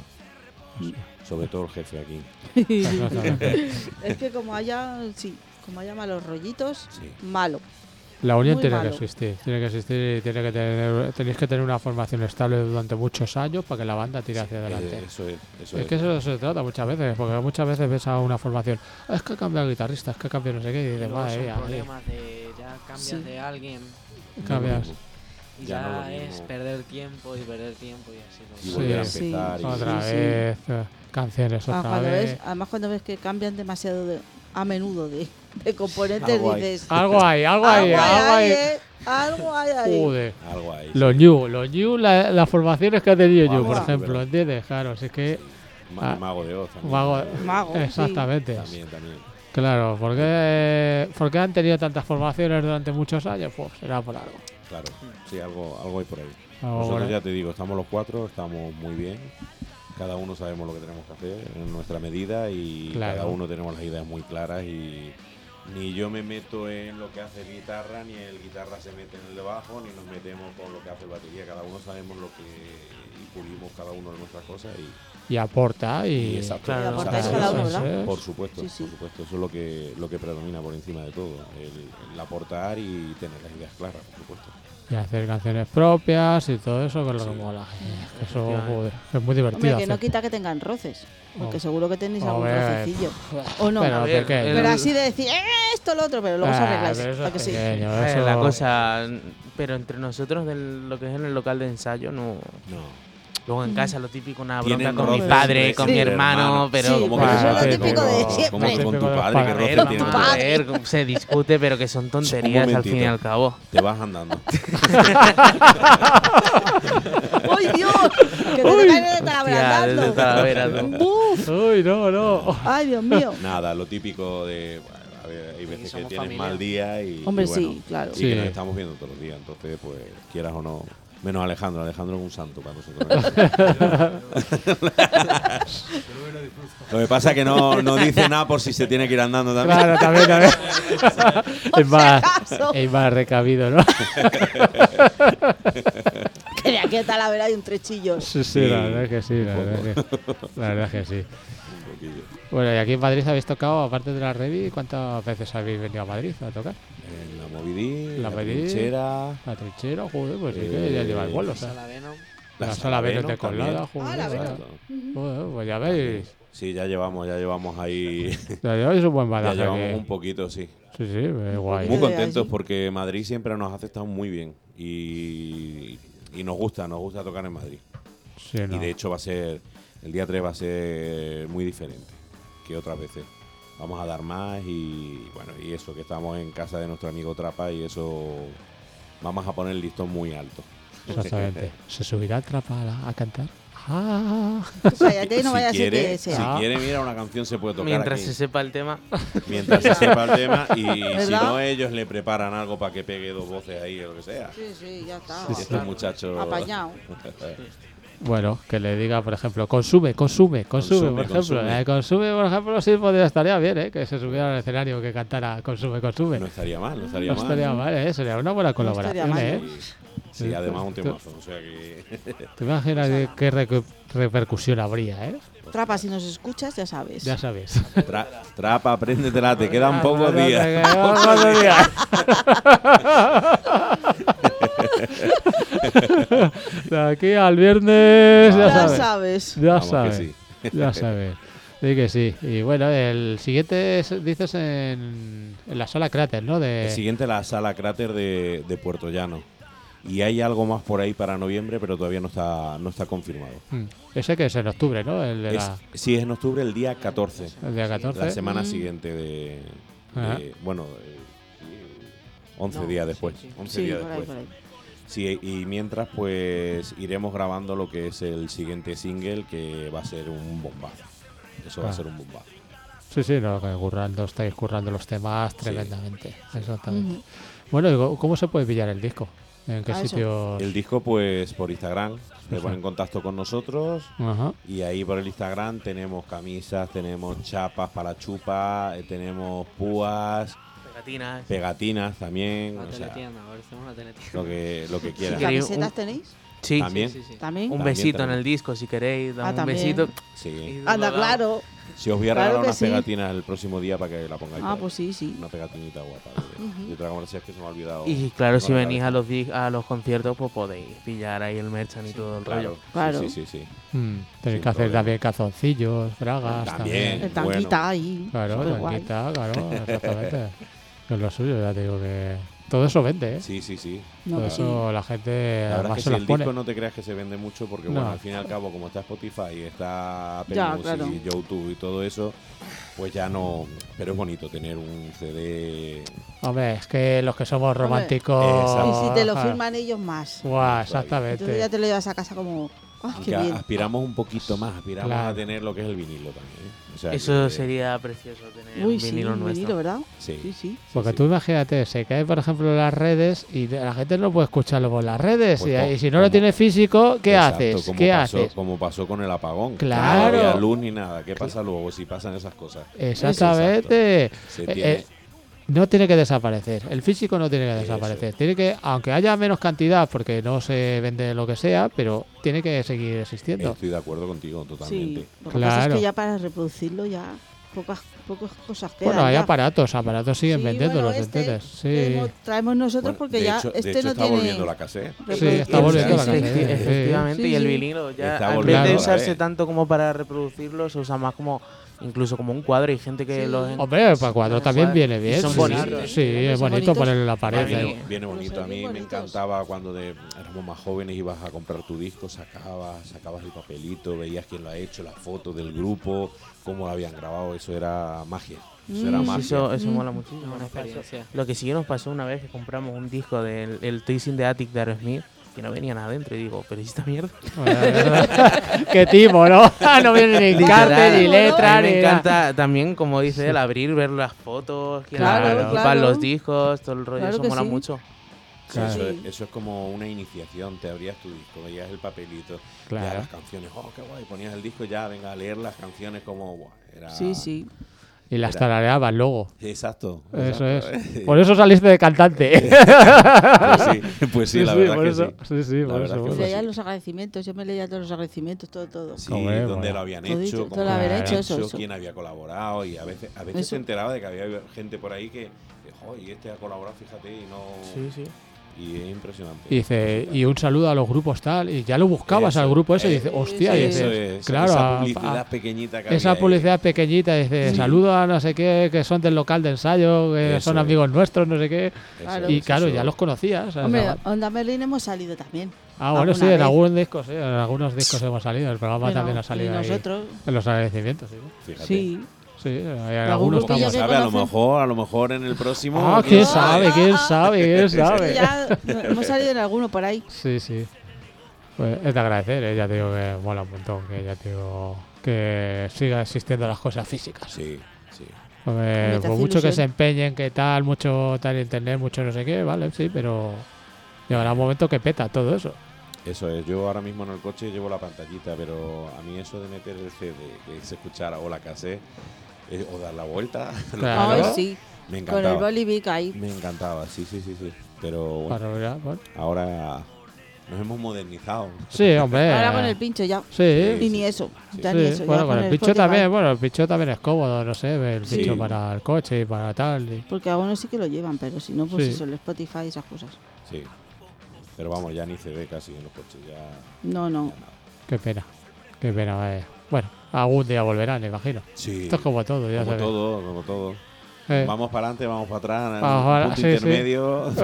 Sobre todo el jefe aquí. Exactamente. Es que como haya, sí, como haya malos rollitos, Sí. malo. La unión Muy tiene malo. que existir, tiene que existir y tiene que tener, tenéis que tener una formación estable durante muchos años para que la banda tire hacia adelante. Eh, eso es, eso Es es. que eso se trata muchas veces, porque muchas veces ves a una formación, "Ah, es que ha cambiado el guitarrista, es que ha cambiado no sé qué", y dices, Luego madre son mía, tío, problemas de ya cambias Sí. de alguien No es lo cambias. mismo. y Ya ya, no es lo es mismo. perder tiempo y perder tiempo y así. Y lo- volver a Sí. empezar. Sí. y- Otra Sí, sí. vez, eh, canciones Ah, otra cuando vez. ves, además cuando ves que cambian demasiado de, a menudo de, de componentes, Algo hay. dices, Algo hay, algo hay, algo algo hay, hay. eh, algo hay ahí. Joder. Algo ahí. Los New, los New, la- las formaciones que ha tenido yo, por Vamos. ejemplo, ¿entiendes? Claro, si es que. Ma- Ah. Mago de Oz también. Mago- Mago, sí. Exactamente. También, también. Claro, porque, porque han tenido tantas formaciones durante muchos años, pues será por algo. Claro. Sí, algo, algo hay por ahí. Algo Nosotros por ahí. ya te digo, estamos los cuatro, estamos muy bien. Cada uno sabemos lo que tenemos que hacer en nuestra medida y Claro. cada uno tenemos las ideas muy claras y ni yo me meto en lo que hace el guitarra, ni el guitarra se mete en el de bajo, ni nos metemos con lo que hace el batería. Cada uno sabemos lo que y pulimos cada uno de nuestras cosas y, Y aporta y. y exacto, claro, Y exacto. aportáis Claro, cada uno, eso ¿verdad? es. Por supuesto, Sí, sí. por supuesto, eso es lo que lo que predomina por encima de todo, el, el aportar y tener las ideas claras, por supuesto. Y hacer canciones propias y todo eso, que es lo que Sí. mola. Que Eso, Efectivamente. joder, es muy divertido. Hombre, que no hacer. quita que tengan roces, porque Oh. seguro que tenéis algún Hombre, rocecillo. O no, Pero A ver, pequeño. el- pero así de decir, "Eh, esto, lo otro", pero luego os Ah, arregláis. pero eso ¿a es que sí? pequeño, Eh, eso- la cosa, pero entre nosotros, del, lo que es en el local de ensayo, no. No. Luego en Mm. casa, lo típico, una Tienen bronca con mi roces padre, entre con sí. mi hermano, hermanos. pero. Sí, ¿Cómo pero que eso es lo padre? típico de ¿Cómo- siempre. ¿Cómo que con tu Típico de padre? los ¿Qué padres. roce Pero, tiene tu tu padre. joder, se discute, pero que son tonterías al fin y momentito. al cabo. Te vas andando. ¡Ay, Dios! Que te tocan de Talavera Hostia, desde andando. Talavera, tú. ¡Buf! Uy, no, no. ¡Ay, Dios mío! Nada, lo típico de. Bueno, a ver, hay veces que somos tienes familia. mal día y. Hombre, y bueno, sí, claro. Y Sí. que nos estamos viendo todos los días. Entonces, pues, quieras o no. Menos Alejandro. Alejandro es un santo para nosotros. Lo que pasa es que no, no dice nada por si se tiene que ir andando también. Claro, también, también. es, más, acaso. es más recabido, ¿no? Que de aquí a Talavera hay un trechillos. Sí, sí, la verdad es que sí, la verdad es que, la verdad es que sí. Un poquillo. Bueno, y aquí en Madrid habéis tocado, aparte de la Revi, ¿cuántas veces habéis venido a Madrid a tocar? En la Movidí, La la, Movidí. trinchera, La trinchera, joder, pues sí que ya Eh, lleváis bolos, ¿eh? Sala Venom. La, sala Venus de también. Colada, joder, Ah, la vaya. Venus. Joder, pues ya veis, Sí, ya llevamos, ya llevamos ahí. ya lleváis un buen ya badaje. llevamos que- un poquito, sí. Sí, sí, eh, guay. Muy de contentos allí. porque Madrid siempre nos ha aceptado muy bien y, y nos gusta, nos gusta tocar en Madrid. Sí, no. Y de hecho va a ser, el día tres va a ser muy diferente que otras veces. vamos a dar más y bueno, y eso, que estamos en casa de nuestro amigo Trapa y eso vamos a poner el listón muy alto. Exactamente. ¿Se subirá el Trapa a, la- a cantar? Ah. Cállate y no si vaya a ser quiere, que si sea. quiere, mira, una canción se puede tocar Mientras aquí. se sepa el tema. Mientras se sepa el tema y si ¿Verdad? no, ellos le preparan algo para que pegue dos voces ahí o lo que sea. Sí, sí, ya está. Y estos muchachos... Apañado. Bueno, que le diga, por ejemplo, consume, consume, consume, Consume, por ejemplo. consume. Eh, consume, por ejemplo, sí podría estaría bien, ¿eh? Que se subiera al escenario, que cantara consume, consume. No No, estaría mal, no estaría mal. estaría mal, ¿eh? Sería una buena colaboración, mal, ¿eh? Sí, sí, además un temazo, o sea que... ¿Te imaginas qué- qué recu- repercusión habría, eh? Trapa, si nos escuchas, ya sabes. Ya sabes. Tra- trapa, apréndetela, te quedan pocos días. Te quedan pocos días. De aquí al viernes, ya Ya sabes. sabes. Ya Vamos que sabes. sí. Ya sabes. Sí que sí. Y bueno, el siguiente es, dices en, en la sala Cráter, ¿no? De, El siguiente, la sala Cráter de, de Puerto Llano. Y hay algo más por ahí para noviembre, pero todavía no está no está confirmado. Mm. Ese que es en octubre, ¿no? El de Es, la, sí, es en octubre, el día catorce. el día catorce. La semana Mm. siguiente de... Ajá. de- bueno, eh, once No, días sí, después. sí. once Sí, días por ahí, después. por ahí. Sí, y mientras pues iremos grabando lo que es el siguiente single, que va a ser un bombazo. Eso va Ah. a ser un bombazo. Sí, sí, no, que currando, estáis currando los temas Sí. tremendamente. Exactamente. Ujú. Bueno, digo, ¿cómo se puede pillar el disco? ¿En qué Ah, eso. sitios? El disco pues por Instagram, se Ajá. ponen en contacto con nosotros Ajá. y ahí por el Instagram tenemos camisas, tenemos chapas para chupa, eh, tenemos púas, Pegatinas. pegatinas también, Una o sea, teletienda, parecemos una teletienda. lo que, lo que Si quieran. queréis ¿Camisetas un- tenéis? Sí, También. Sí, sí, sí. ¿También? un También besito en tenemos. el disco si queréis. Dame Ah, un también. besito. Sí. y Anda, lo damos. claro. Si os voy a Claro regalar que unas sí. pegatinas el próximo día para que la pongáis. Ah, por ahí. pues sí, sí. Una pegatinita guapa. De, Ujú. de otra conversación es que se me ha olvidado. Y claro, si Tengo la venís a cabeza. los, di- a los conciertos, pues podéis pillar ahí el merchan y todo el Claro, rollo. sí, Claro. sí, sí, sí. Mm, tenéis Sin que hacer problema. también calzoncillos, bragas. También. El Bueno. tanquita ahí. Claro, Súper guay. tanquita, claro, exactamente. Es lo suyo, ya te digo que todo eso vende, ¿eh? Sí, sí, sí. No, Todo que sí. eso la gente La verdad además es se que si las el pone. disco no te creas que se vende mucho porque, No. bueno, al fin y al cabo, como está Spotify, está Apple Ya, Music claro. y YouTube y todo eso, pues ya no... Pero es bonito tener un C D... Hombre, es que los que somos Hombre. románticos. Exacto. Y si te lo ajá. firman ellos más. Guau, Entonces ya exactamente. te lo llevas a casa como. ¡Ah, qué Aunque bien! aspiramos un poquito más, aspiramos Claro. a tener lo que es el vinilo también. ¿eh? O sea Eso que- sería precioso tener Uy, un sí, vinilo un nuestro. vinilo, ¿verdad? Sí. Sí, sí. Porque sí. tú imagínate, se cae por ejemplo en las redes y la gente no puede escucharlo por las redes. Pues y, como- y si no lo como- tiene físico, ¿qué Exacto, haces? como ¿Qué pasó, haces? Como pasó con el apagón. Claro. No había luz ni nada. ¿Qué pasa luego si pasan esas cosas? Exactamente. Se Eh, tiene... eh, no tiene que desaparecer. El físico no tiene que Eso. desaparecer. Tiene que, aunque haya menos cantidad, porque no se vende lo que sea, pero tiene que seguir existiendo. Estoy de acuerdo contigo totalmente. Sí. Lo que pasa es Claro. que ya para reproducirlo ya pocas, pocas cosas quedan. Bueno, hay ya. aparatos, aparatos siguen Sí, vendiéndolos, bueno, este ¿entiendes? Sí. Tenemos- traemos nosotros Bueno, porque de ya hecho, de este hecho no está tiene. volviendo la cassette. Sí, reproducción. está volviendo la Efecti- cassette. Efectivamente, Sí, y el sí. vinilo ya Está en vez volviendo de otra usarse vez. tanto como para reproducirlo, se usa más como incluso como un cuadro. Hay gente que Sí. los en- Hombre, para cuadro los también cuadros- viene y bien. son sí, bonitos. sí, es Son bonito bonitos. ponerlo en la pared. Viene- ahí. Viene Pero bonito. son A mí bien me bonitos. encantaba cuando de, éramos más jóvenes, ibas a comprar tu disco, sacabas, sacabas el papelito, veías quién lo ha hecho, la foto del grupo, cómo lo habían grabado. Eso era magia. Eso era Mm. magia. Eso, eso Mm. mola muchísimo. Una nos pasó. experiencia. Lo que sí que nos pasó una vez que compramos un disco del el Toys in the Attic de Aerosmith, que no venía nada dentro. Y digo, pero ¿y esta mierda? Qué timo, ¿no? no viene ni Literal. cartel, ni A letra, A mí ni me nada. encanta también, como dice él, abrir, ver las fotos, quién Claro, la- claro. para los discos, todo el rollo. Claro eso que mola sí. mucho. Sí, Claro. Eso, es, Sí. eso es como una iniciación. Te abrías tu disco, veías el papelito, Claro. veías las canciones. Oh, qué guay. Ponías el disco ya, venga a leer las canciones como. Buah, era... Sí, sí. Y las Era- tarareabas luego. Exacto. Eso exacto. es. Por eso saliste de cantante. Pues sí, pues sí, la verdad por que eso. sí. Sí, sí, La por verdad eso. que por fue eso. Leía así. los agradecimientos, yo me leía todos los agradecimientos, todo, todo. Sí, Hombre, dónde bueno. lo habían Todito, hecho, todo cómo lo habían habían hecho, eso, eso. quién había colaborado y a veces, a veces Eso. se enteraba de que había gente por ahí que, que, "Jo, y este ha colaborado, fíjate, y no... Sí, sí. Y es impresionante. Y dice, y un saludo a los grupos tal, y ya lo buscabas Eso, al grupo ese, y eh, dice, hostia, sí, y Eso dices, es, claro, esa a- publicidad a- pequeñita que esa había ahí. publicidad pequeñita, dice, Sí. saludo a no sé qué, que son del local de ensayo, que Eso son es. amigos nuestros, no sé qué. Eso Claro. Y es, claro, eso- ya los conocías. ¿sabes? Hombre, Onda Merlin hemos salido también. ah, bueno, alguna sí, en vez. algún disco, sí, en algunos discos hemos salido, el programa Bueno, también ha salido y ahí, nosotros, en los agradecimientos, sí. Fíjate. sí. Sí, hay algún algunos grupillo estamos. que sabe, a lo conocen? mejor, a lo mejor en el próximo. Ah, quién sabe, quién sabe, quién Es que sabe. ya hemos salido en alguno por ahí. Sí, sí. Pues es de agradecer, ¿eh? Ya te digo que mola un montón, que ya te digo que siga existiendo las cosas físicas. Sí, sí. Porque, Me te por hace mucho que ilusión. se empeñen, que tal, mucho tal internet, mucho no sé qué, vale, sí, pero llegará un momento que peta todo eso. Eso es, yo ahora mismo en el coche llevo la pantallita, pero a mí eso de meter el C D, que se escuchara o la cassette, eh, o dar la vuelta, Claro. Ay, sí. me Con el encantaba. Bolivic ahí. Me encantaba, sí, sí, sí, sí. Pero bueno, Claro, ya, bueno. ahora nos hemos modernizado. Sí, hombre. Ahora con el pincho ya. Sí, Y ni eso. Sí. Ya sí. ni eso. Bueno, ya con el pincho Spotify. también, bueno, el pincho también es cómodo, no sé, el Sí. pincho para el coche y para tal. y- Porque algunos sí que lo llevan, pero si no, pues Sí. eso, el Spotify y esas cosas. Sí. Pero vamos, ya ni C D casi en los coches, ya. No, no. ya nada. Qué pena, qué pena, vaya. Bueno, algún día volverán, me imagino. Sí. Esto es como todo, ya como sabes. todo, como todo. Eh, Vamos para adelante, vamos para atrás, Vamos un para- punto sí, sí. intermedio.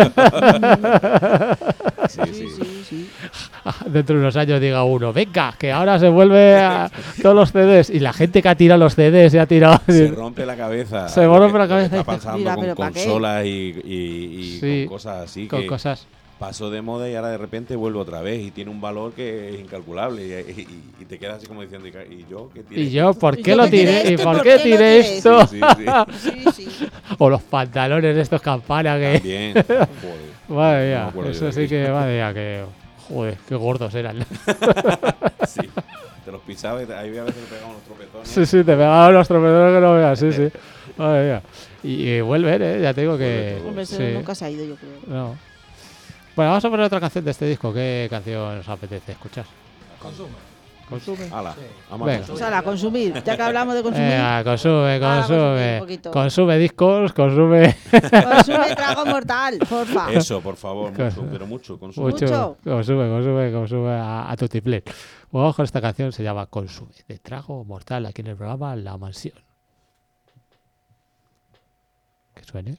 sí, Sí, sí. sí, sí. Dentro de unos años diga uno, venga, que ahora se vuelve a todos los C Ds y la gente que ha tirado los C Ds y ha tirado... Se rompe la cabeza. Se lo rompe que- la lo que cabeza y Está dices, pasando mira, con pero ¿pa' qué? consolas y, y- y Sí, con cosas así con que cosas. pasó de moda y ahora de repente vuelve otra vez y tiene un valor que es incalculable y, y- y te quedas así como diciendo, ¿y ca- y yo qué tiré? ¿Y yo por ¿Y qué yo lo qué tiré tiré? ¿Y esto? por ¿Por qué qué lo tiré tiré? esto? Sí, sí, Sí, sí. O los pantalones de estos campana que... También. Joder. Madre No me mía, acuerdo yo eso de sí aquello. que, madre mía, que... Joder, qué gordos eran. Sí. Te los pisaba y te- ahí a veces te pegaban unos tropetones. Sí, sí, te pegaban los tropezones que no veas, sí, sí. Madre mía. Y, y vuelven, ¿eh? Ya te digo que... Vuelve todo. Hombre, eso sí. nunca se ha ido, yo creo. No. Bueno, vamos a poner otra canción de este disco. ¿Qué canción os apetece escuchar? Consume. ¿Consume? Hala, Sí. vamos Venga. a Pues ahora, consumir. Ya que hablamos de consumir, Venga, consume, Ah, consumir un consume. poquito. Consume discos, consume consume trago mortal, porfa. Eso, por favor, mucho, Claro. pero mucho, consume. mucho. Mucho. Consume, consume, consume a, a tutiplén. Vamos con esta canción, se llama Consume, de Trago Mortal, aquí en el programa La Mansión. Que suene.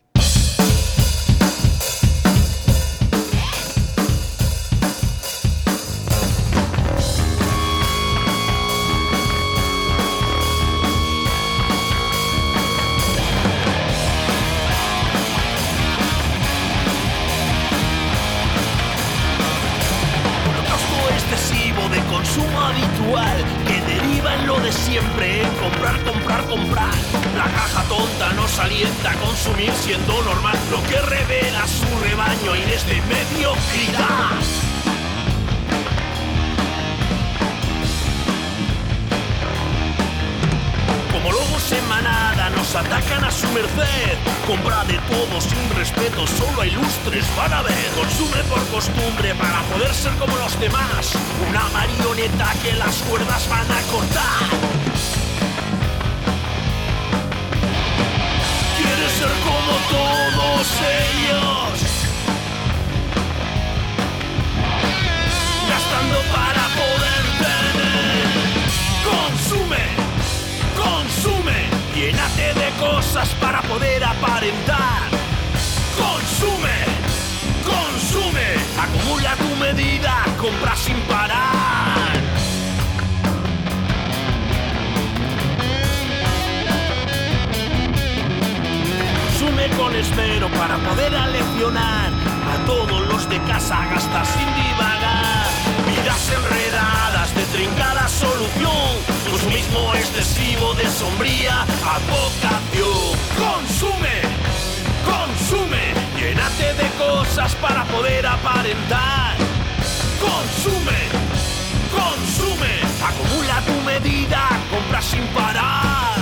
Gasto excesivo de consumo habitual que deriva en lo de siempre, en comprar, comprar, comprar. La caja tonta nos alienta a consumir siendo normal, lo que revela su rebaño y desde mediocridad. Como lobos en manada nos atacan a su merced. Compra de todo sin respeto, solo a ilustres van a ver. Consume por costumbre para poder ser como los demás. Una marioneta que las cuerdas van a cortar. Quieres ser como todos ellos, gastando para poder tener. Consume, consume, llénate de cosas para poder aparentar. Consume, consume, acumula tu medida, compra sin parar. Consume con esmero para poder aleccionar a todos los de casa, gastar sin divagar. Vidas enredadas de trincada solución, consumismo excesivo de sombría advocación. Consume, consume, llénate de cosas para poder aparentar. Consume, consume, acumula tu medida, compra sin parar.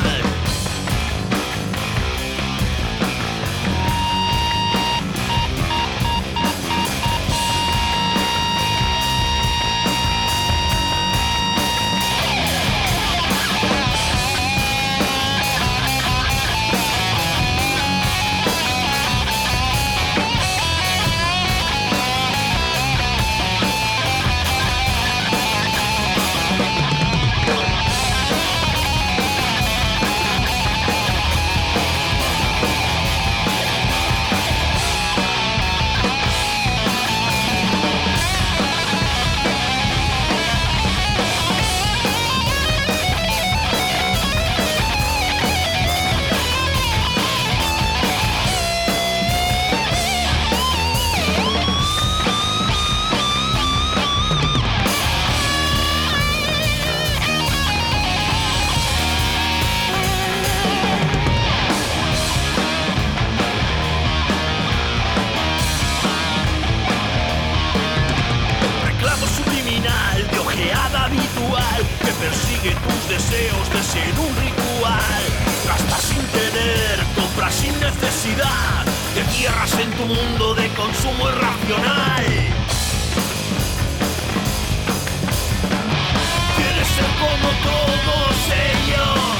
tierra sin necesidad de tierras en tu mundo de consumo irracional. Quieres ser como todos ellos,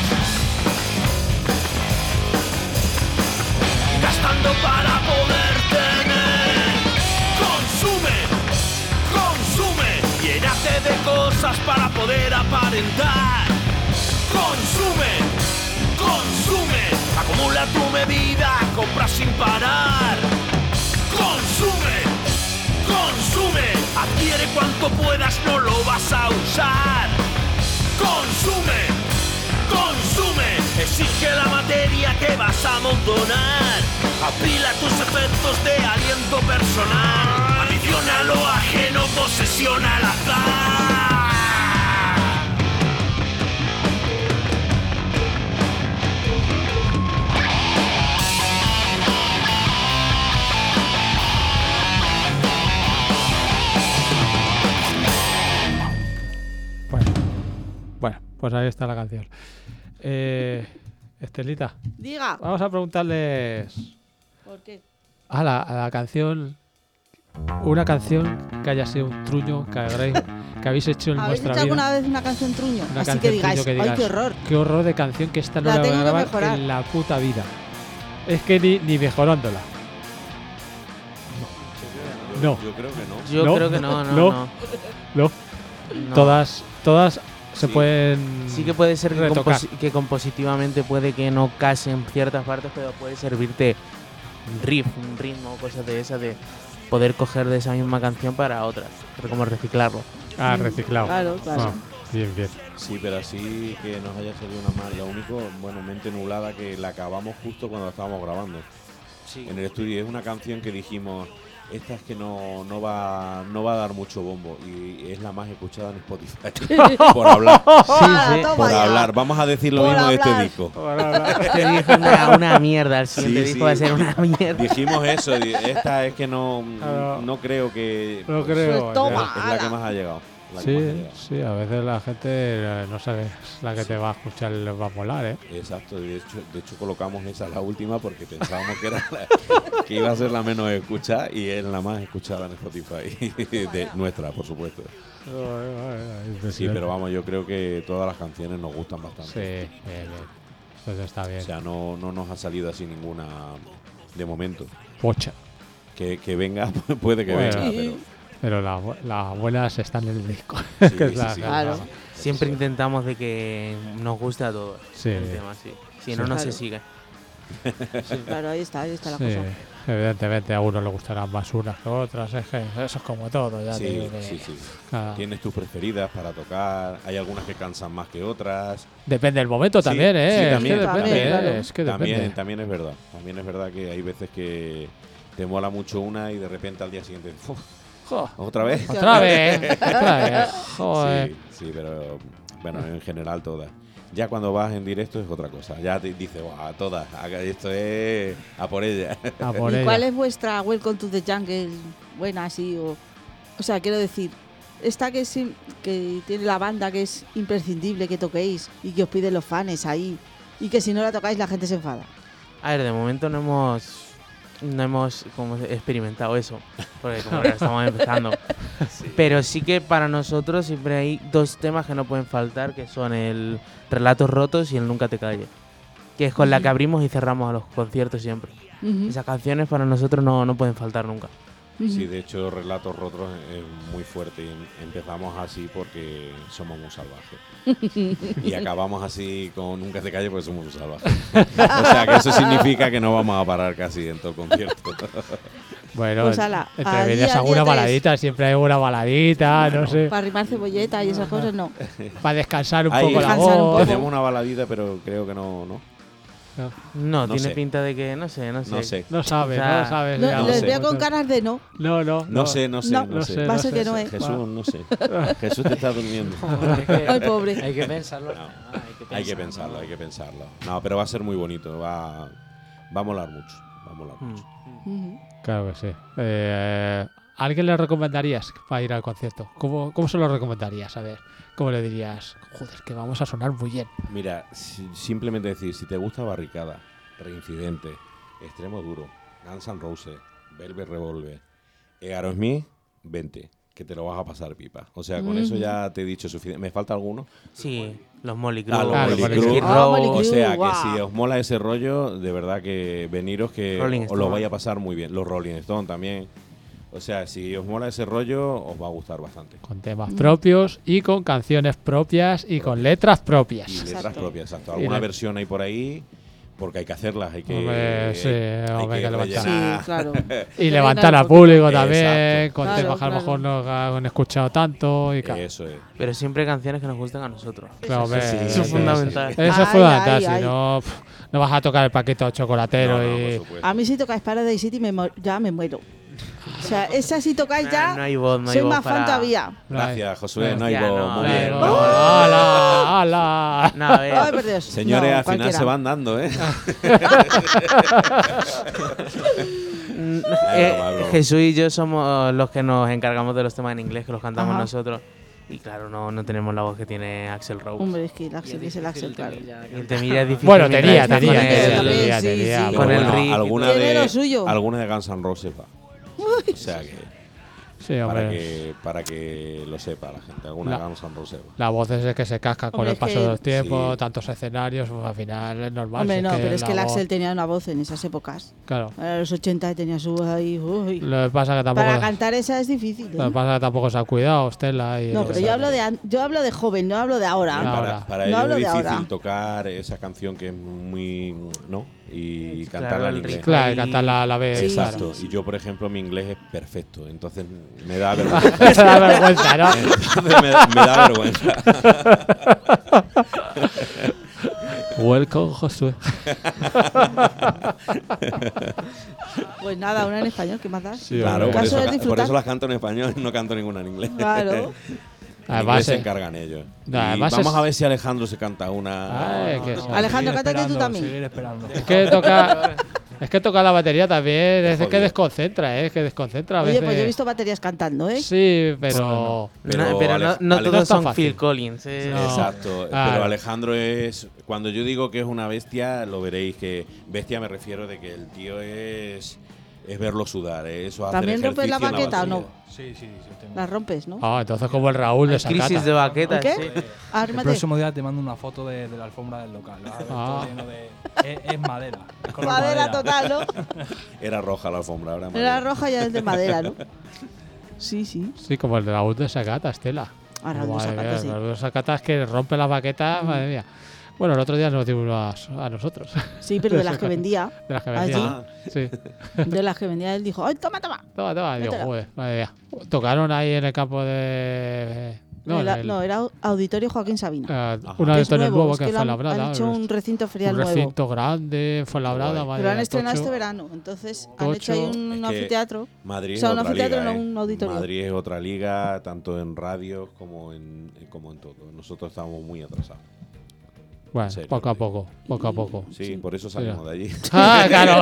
gastando para poder tener. Consume, consume, llénate de cosas para poder aparentar. Consume, consume, acumula tu medida, compra sin parar. Consume, consume, adquiere cuanto puedas, no lo vas a usar. Consume, consume, exige la materia que vas a amontonar. Apila tus efectos de aliento personal. Adiciona lo ajeno, posesiona al azar. Bueno, bueno, pues ahí está la canción. Eh, Estelita, Diga. vamos a preguntarles ¿Por qué? a la, a la canción, una canción que haya sido un truño que habréis, que habéis hecho en ¿Habéis vuestra hecho vida. alguna vez una canción truño? Una Así canción que digáis, truño que ¡ay, digas, qué horror! qué horror de canción, que esta no La la, voy tengo a que grabar mejorar. en la puta vida. Es que ni, ni mejorándola. No, Yo creo que no. Yo No, creo que no, no, no. no. no. No. Todas, todas se Sí. pueden. Sí que puede ser que, retocar. composi- que compositivamente puede que no case en ciertas partes, pero puede servirte un riff, un ritmo, cosas de esas, de poder coger de esa misma canción para otras, pero como reciclarlo. Ah, reciclado. Claro, claro. Ah, bien, bien. Sí, pero así que nos haya salido una mal. Lo único, bueno, mente nublada, que la acabamos justo cuando la estábamos grabando. En el estudio. Es una canción que dijimos, esta es que no, no va no va a dar mucho bombo, y es la más escuchada en Spotify. Por hablar. Ah, sí. toma Por ya. hablar. Vamos a decir lo Por mismo de este hablar. disco. Este disco es una, una mierda, el siguiente Sí, disco va a sí. ser una mierda. Dijimos eso, di- esta es que no, Claro. no creo que... No creo. Pues toma. Es la que ala. más ha llegado. La que más ha Sí, llegado. sí, a veces la gente eh, no sabe la que te va a escuchar, les va a molar, ¿eh? Exacto, de hecho, de hecho colocamos esa la última porque pensábamos que era la- que iba a ser la menos escuchada, y es la más escuchada en Spotify de nuestra, por supuesto. Sí, pero vamos, yo creo que todas las canciones nos gustan bastante. Sí, bien, bien. Entonces está bien. O sea, no, no nos ha salido así ninguna de momento. Pocha. Que, que venga, puede que Bueno. venga, Sí. pero Pero las bu- las buenas están en el disco. Sí, que es sí, la- sí. Claro. Siempre intentamos de que nos guste a todos Sí. el tema, sí. Si Sí. no, no Claro. se sigue. Claro, ahí está, ahí está la Sí, cosa. evidentemente a unos le gustarán más unas que otras. Es que eso es como todo. Ya te sí, digo que sí, sí. cada- Tienes tus preferidas para tocar. Hay algunas que cansan más que otras. Depende del momento Sí, también, ¿eh? sí, Es también, que depende, también, ¿eh? claro. Es que También, depende. también es verdad. También es verdad que hay veces que te mola mucho una y de repente al día siguiente, "Uf, Jo, ¿otra vez?" otra vez, otra vez. Joder. Sí, sí, pero bueno, en general todas. Ya cuando vas en directo es otra cosa. Ya te dices, "Buah, todas, haga- esto es a por ella." A por ¿Y ella. cuál es vuestra Welcome to the Jungle buena así? O, o sea, quiero decir, esta que, es, im- que tiene la banda que es imprescindible que toquéis y que os piden los fans ahí, y que si no la tocáis la gente se enfada. A ver, de momento no hemos no hemos como experimentado eso, porque como ahora estamos empezando. Pero sí que para nosotros siempre hay dos temas que no pueden faltar, que son el Relatos Rotos y el Nunca te calles, que es con la que abrimos y cerramos a los conciertos siempre. Ujú, Esas canciones para nosotros no, no pueden faltar nunca. ujú. Sí, de hecho, Relatos Rotos es muy fuerte, y em- empezamos así porque somos muy salvajes. Y acabamos así con Nunca te calles porque somos muy salvajes. O sea, que eso significa que no vamos a parar casi en todo el concierto. Bueno, Pues ala, entre al medias día- alguna día tres. baladita, siempre hay una baladita, no sé, Para arrimar cebolleta y esas cosas no. para descansar un Ahí poco la Descansar un voz. poco. Tenemos una baladita, pero creo que no, no. No, No tiene sé. pinta de que, no sé, no sé. No sé. No sabes, O sea, no sabes. No, ya, les sé. veo con caras de no. No, no. No sé, no sé, No, no, no sé. sé, Va a no ser sé. que no es. Jesús, no sé. Jesús te está durmiendo. Ay, pobre. Hay que pensarlo. No. Ah, Hay que pensarlo, hay que pensarlo. No, pero va a ser muy bonito. Va, va a molar mucho. Va a molar Mm. mucho. Ujú. Claro que sí. Eh, ¿A alguien le recomendarías para ir al concierto? ¿Cómo, ¿Cómo se lo recomendarías? A ver, ¿cómo le dirías? Joder, que vamos a sonar muy bien. Mira, si- simplemente decir, si te gusta Barricada, Reincidente, Extremo Duro, Guns N' Roses, Velvet Revolver, Aerosmith, vente, que te lo vas a pasar pipa. O sea, con Mm. eso ya te he dicho suficiente. ¿Me falta alguno? Sí, los Molly Crew, Ah, los Ah, Molly los Crew. Molly Skid Crew. Row. Ah, Molly O Crew, sea, que guau. si os mola ese rollo, de verdad que veniros que Rolling os lo Stone. vais a pasar muy bien. Los Rolling Stone también. O sea, si os mola ese rollo, os va a gustar bastante. Con temas propios y con canciones propias y con letras propias. Y letras Exacto. propias, exacto. Y Alguna le- versión hay por ahí, porque hay que hacerlas, hay que, Hombre, sí, hay hombre, que levantar. rellenar. Sí, claro. Y Que levantar venga al un poquito. público también, Exacto. con Claro, temas que a lo claro. mejor no han escuchado tanto. Y claro, Eso es. Pero siempre canciones que nos gusten a nosotros. claro, hombre, sí, Eso eso es fundamental. Eso es Ay, fundamental, ay, si ay. no, pf, no vas a tocar el paquete chocolatero No, no, por y... supuesto. A mí si tocáis Paradise City me mo- ya me muero. O sea, esa si tocáis Nah, ya no hay voz, no hay soy voz más fan para- todavía. Gracias, Josué. No hay Ya, voz, no, muy no hay bien. voz. No. ¡Hala! ¡Hala! No, a ver. Ay, por Dios. Señores, No, al final cualquiera. se van dando, ¿eh? Mm, Ay, eh, broma, broma. Jesús y yo somos los que nos encargamos de los temas en inglés, que los cantamos Ajá. nosotros. Y claro, no, no tenemos la voz que tiene Axel Rose. Hombre, es que el Y Axel es el difícil Axel, claro. temilla de Y el cantar. temilla es difícil. Bueno, mientras tenía, estás tenía, con tenía, el- también, tenía, sí, tenía. sí. Pero Con el bueno, riff y alguna todo. Tiene de, lo suyo. alguna de Guns N' Roses va. O sea que, Sí, para hombre. que, para que lo sepa la gente, alguna La- de Guns N' Roses va. La voz es que se casca con Hombre, el es paso que- de los tiempos, Sí. tantos escenarios, pues, al final es normal. Hombre, si no, pero es que el la Axel voz- tenía una voz en esas épocas. Claro. En los ochenta tenía su voz ahí. Uy. Lo que pasa que tampoco... Para cantar esa es difícil. ¿eh? Lo que pasa que tampoco se ha cuidado, Stella. Y No, lo pero que- yo hablo de an- yo hablo de joven, no hablo de ahora. No. Para, ahora. para No ellos hablo es de difícil ahora. tocar esa canción que es muy, ¿no? Y Claro, cantarla en el inglés. ritmo. Claro, Ahí- cantarla a la vez. Sí, Exacto. sí, Y yo, por ejemplo, mi inglés es perfecto, entonces me da vergüenza. Te da vergüenza, ¿no? Entonces me, me da vergüenza. Welcome, Josué. Pues nada, una en español, ¿qué más das? Sí, Claro, El por caso eso, es por disfrutar. eso las canto en español y no canto ninguna en inglés. Claro. En Además, inglés se eh, encargan ellos. no, Y además vamos es- a ver si Alejandro se canta una. Ay, que- No, Alejandro, seguir cántate tú esperando, también. Seguir esperando. Es que toca, es que toca la batería también, es que jodido. desconcentra, ¿eh? Es que desconcentra a Oye, veces. pues yo he visto baterías cantando, ¿eh? Sí, pero... Pero No, pero no, Ale- no Ale- todos no es tan son fácil. Phil Collins. eh. No. Exacto. Claro. Pero Alejandro es. Cuando yo digo que es una bestia, lo veréis que. Bestia me refiero de que el tío es. Es verlo sudar, ¿eh? Eso hacer ¿También rompes la ejercicio en baqueta o no? batería. Sí, sí, sí. Tengo. Las rompes, ¿no? Ah, entonces como el Raúl de Hay crisis Sacata. de baquetas, ¿Qué? sí. Ah, El rímate. próximo día te mando una foto de, de la alfombra del local. ¿no? Ah. Todo lleno de- es, es madera. es color Madera total, ¿no? Era roja la alfombra, ahora Era madera. roja y ya es de madera, ¿no? Sí, sí. Sí, como el de Raúl de Sacata, Estela. Ah, Raúl de Madre Sacata, mía, sí. Mm. Raúl de Sacata es que rompe las baquetas, madre mía. Bueno, el otro día nos dimos unas a nosotros. Sí, pero de las que vendía. De las que ¿Ah, vendían. Ah, Sí. De las que vendía, él dijo, ¡ay, toma, toma! Toma, toma. Digo, Métela. joder, madre mía. Tocaron ahí en el campo de... No, en era, el- no, era Auditorio Joaquín Sabina. eh, Ajá. un Que es auditorio nuevo, nuevo es que que fue lo en han, Labrada. han hecho un recinto ferial un nuevo. recinto grande, fue Labrada. Qué guay. madre Pero lo han mía, estrenado tocho. este verano. Entonces han hecho Tocho. ahí un Es que anfiteatro. Madrid O sea, es un otra anfiteatro, liga, no ¿eh? un auditorio. Madrid es otra liga, tanto en radios como en, como en todo. Nosotros estamos muy atrasados. Bueno, serio, poco a tío. poco, poco a poco. Sí, por eso salimos de allí. Ah, claro.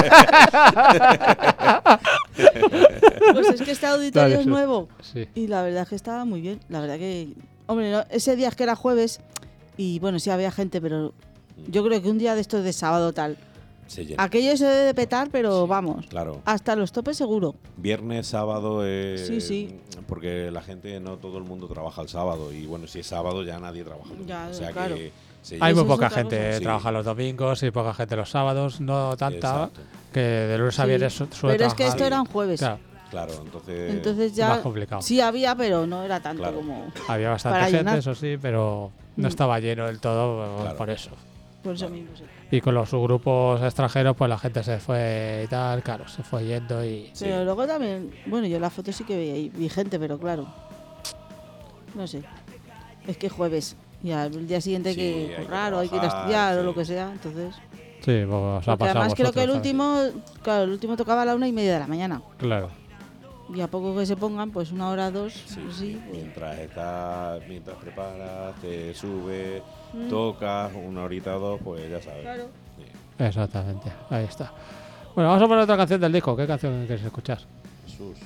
Pues es que este auditorio Dale, es sí. nuevo. Sí. Y la verdad es que estaba muy bien. La verdad que. Hombre, no, ese día es que era jueves. Y bueno, sí había gente, pero yo creo que un día de estos de sábado tal. Se llena. Aquello se debe de petar, pero vamos. Claro. Hasta los topes seguro. Viernes, sábado, eh, Sí, sí. porque la gente, no todo el mundo trabaja el sábado. Y bueno, si es sábado ya nadie trabaja. el domingo. Ya, o sea claro. que se Hay Eso muy es poca otra gente cosa. que Sí. trabaja los domingos y poca gente los sábados, no tanta, Exacto. que de lunes a Sí. viernes su- suele Pero es que trabajar. esto era un jueves. Claro, Claro, entonces. Entonces más ya. complicado. Sí había, pero no era tanto Claro. como. Había bastante para gente, llenar. eso sí, pero no Mm. estaba lleno del todo Claro. por eso. Por eso mismo. sí. Y con los subgrupos extranjeros, pues la gente se fue y tal, claro, se fue yendo y... Sí. Pero luego también. Bueno, yo en la foto sí que vi, vi gente, pero claro. No sé. Es que jueves. Y al día siguiente hay Sí, que hay que currar o hay que ir a trabajar, estudiar o sí. lo que sea. Entonces. Sí, pues os ha Porque pasado además creo que el vosotros, ¿sabes? último. Claro, el último tocaba a la una y media de la mañana. Claro. Y a poco que se pongan, pues una hora, dos. Sí, pues sí, pues- mientras estás, mientras preparas, te subes, Mm. tocas, una horita o dos, pues ya sabes. Claro. Sí. Exactamente, ahí está. Bueno, vamos a poner otra canción del disco. ¿Qué canción quieres escuchar? Jesús.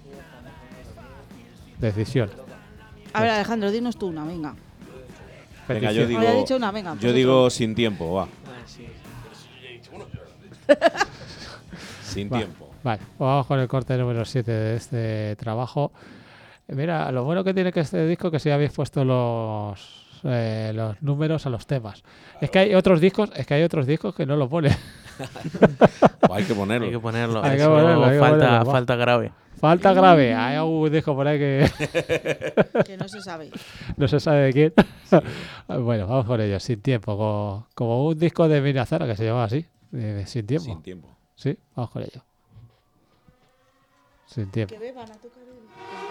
Decisión. A ver, Alejandro, dinos tú una, venga. Venga, Petición. yo digo, Había dicho una, venga. yo pues digo sin tiempo, va. Ah, sí. Sin Va, tiempo. Vale, pues vamos con el corte número siete de este trabajo. Mira, lo bueno que tiene que este disco es que si habéis puesto los eh, los números a los temas. Es que hay otros discos, es que hay otros discos que no lo ponen. Pues hay que ponerlo. Hay que ponerlo. Hay que Eso ponerlo, hay que falta, ponerlo, va. falta grave. Falta grave. Hay algún disco por ahí que Que no se sabe. no se sabe de quién. Bueno, vamos con ello. Sin tiempo, como, como un disco de Minazara que se llama así, de- Sin tiempo. Sin tiempo. Sí, vamos con ello. Sin tiempo. Que beban a tocar el...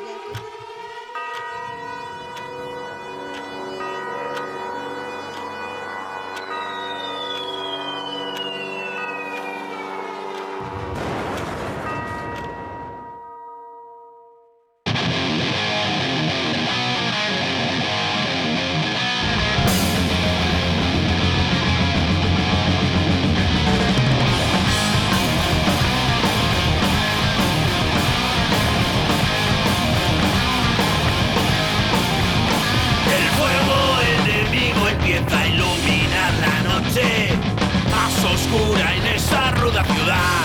El fuego enemigo empieza a iluminar la noche más oscura en esta ruda ciudad.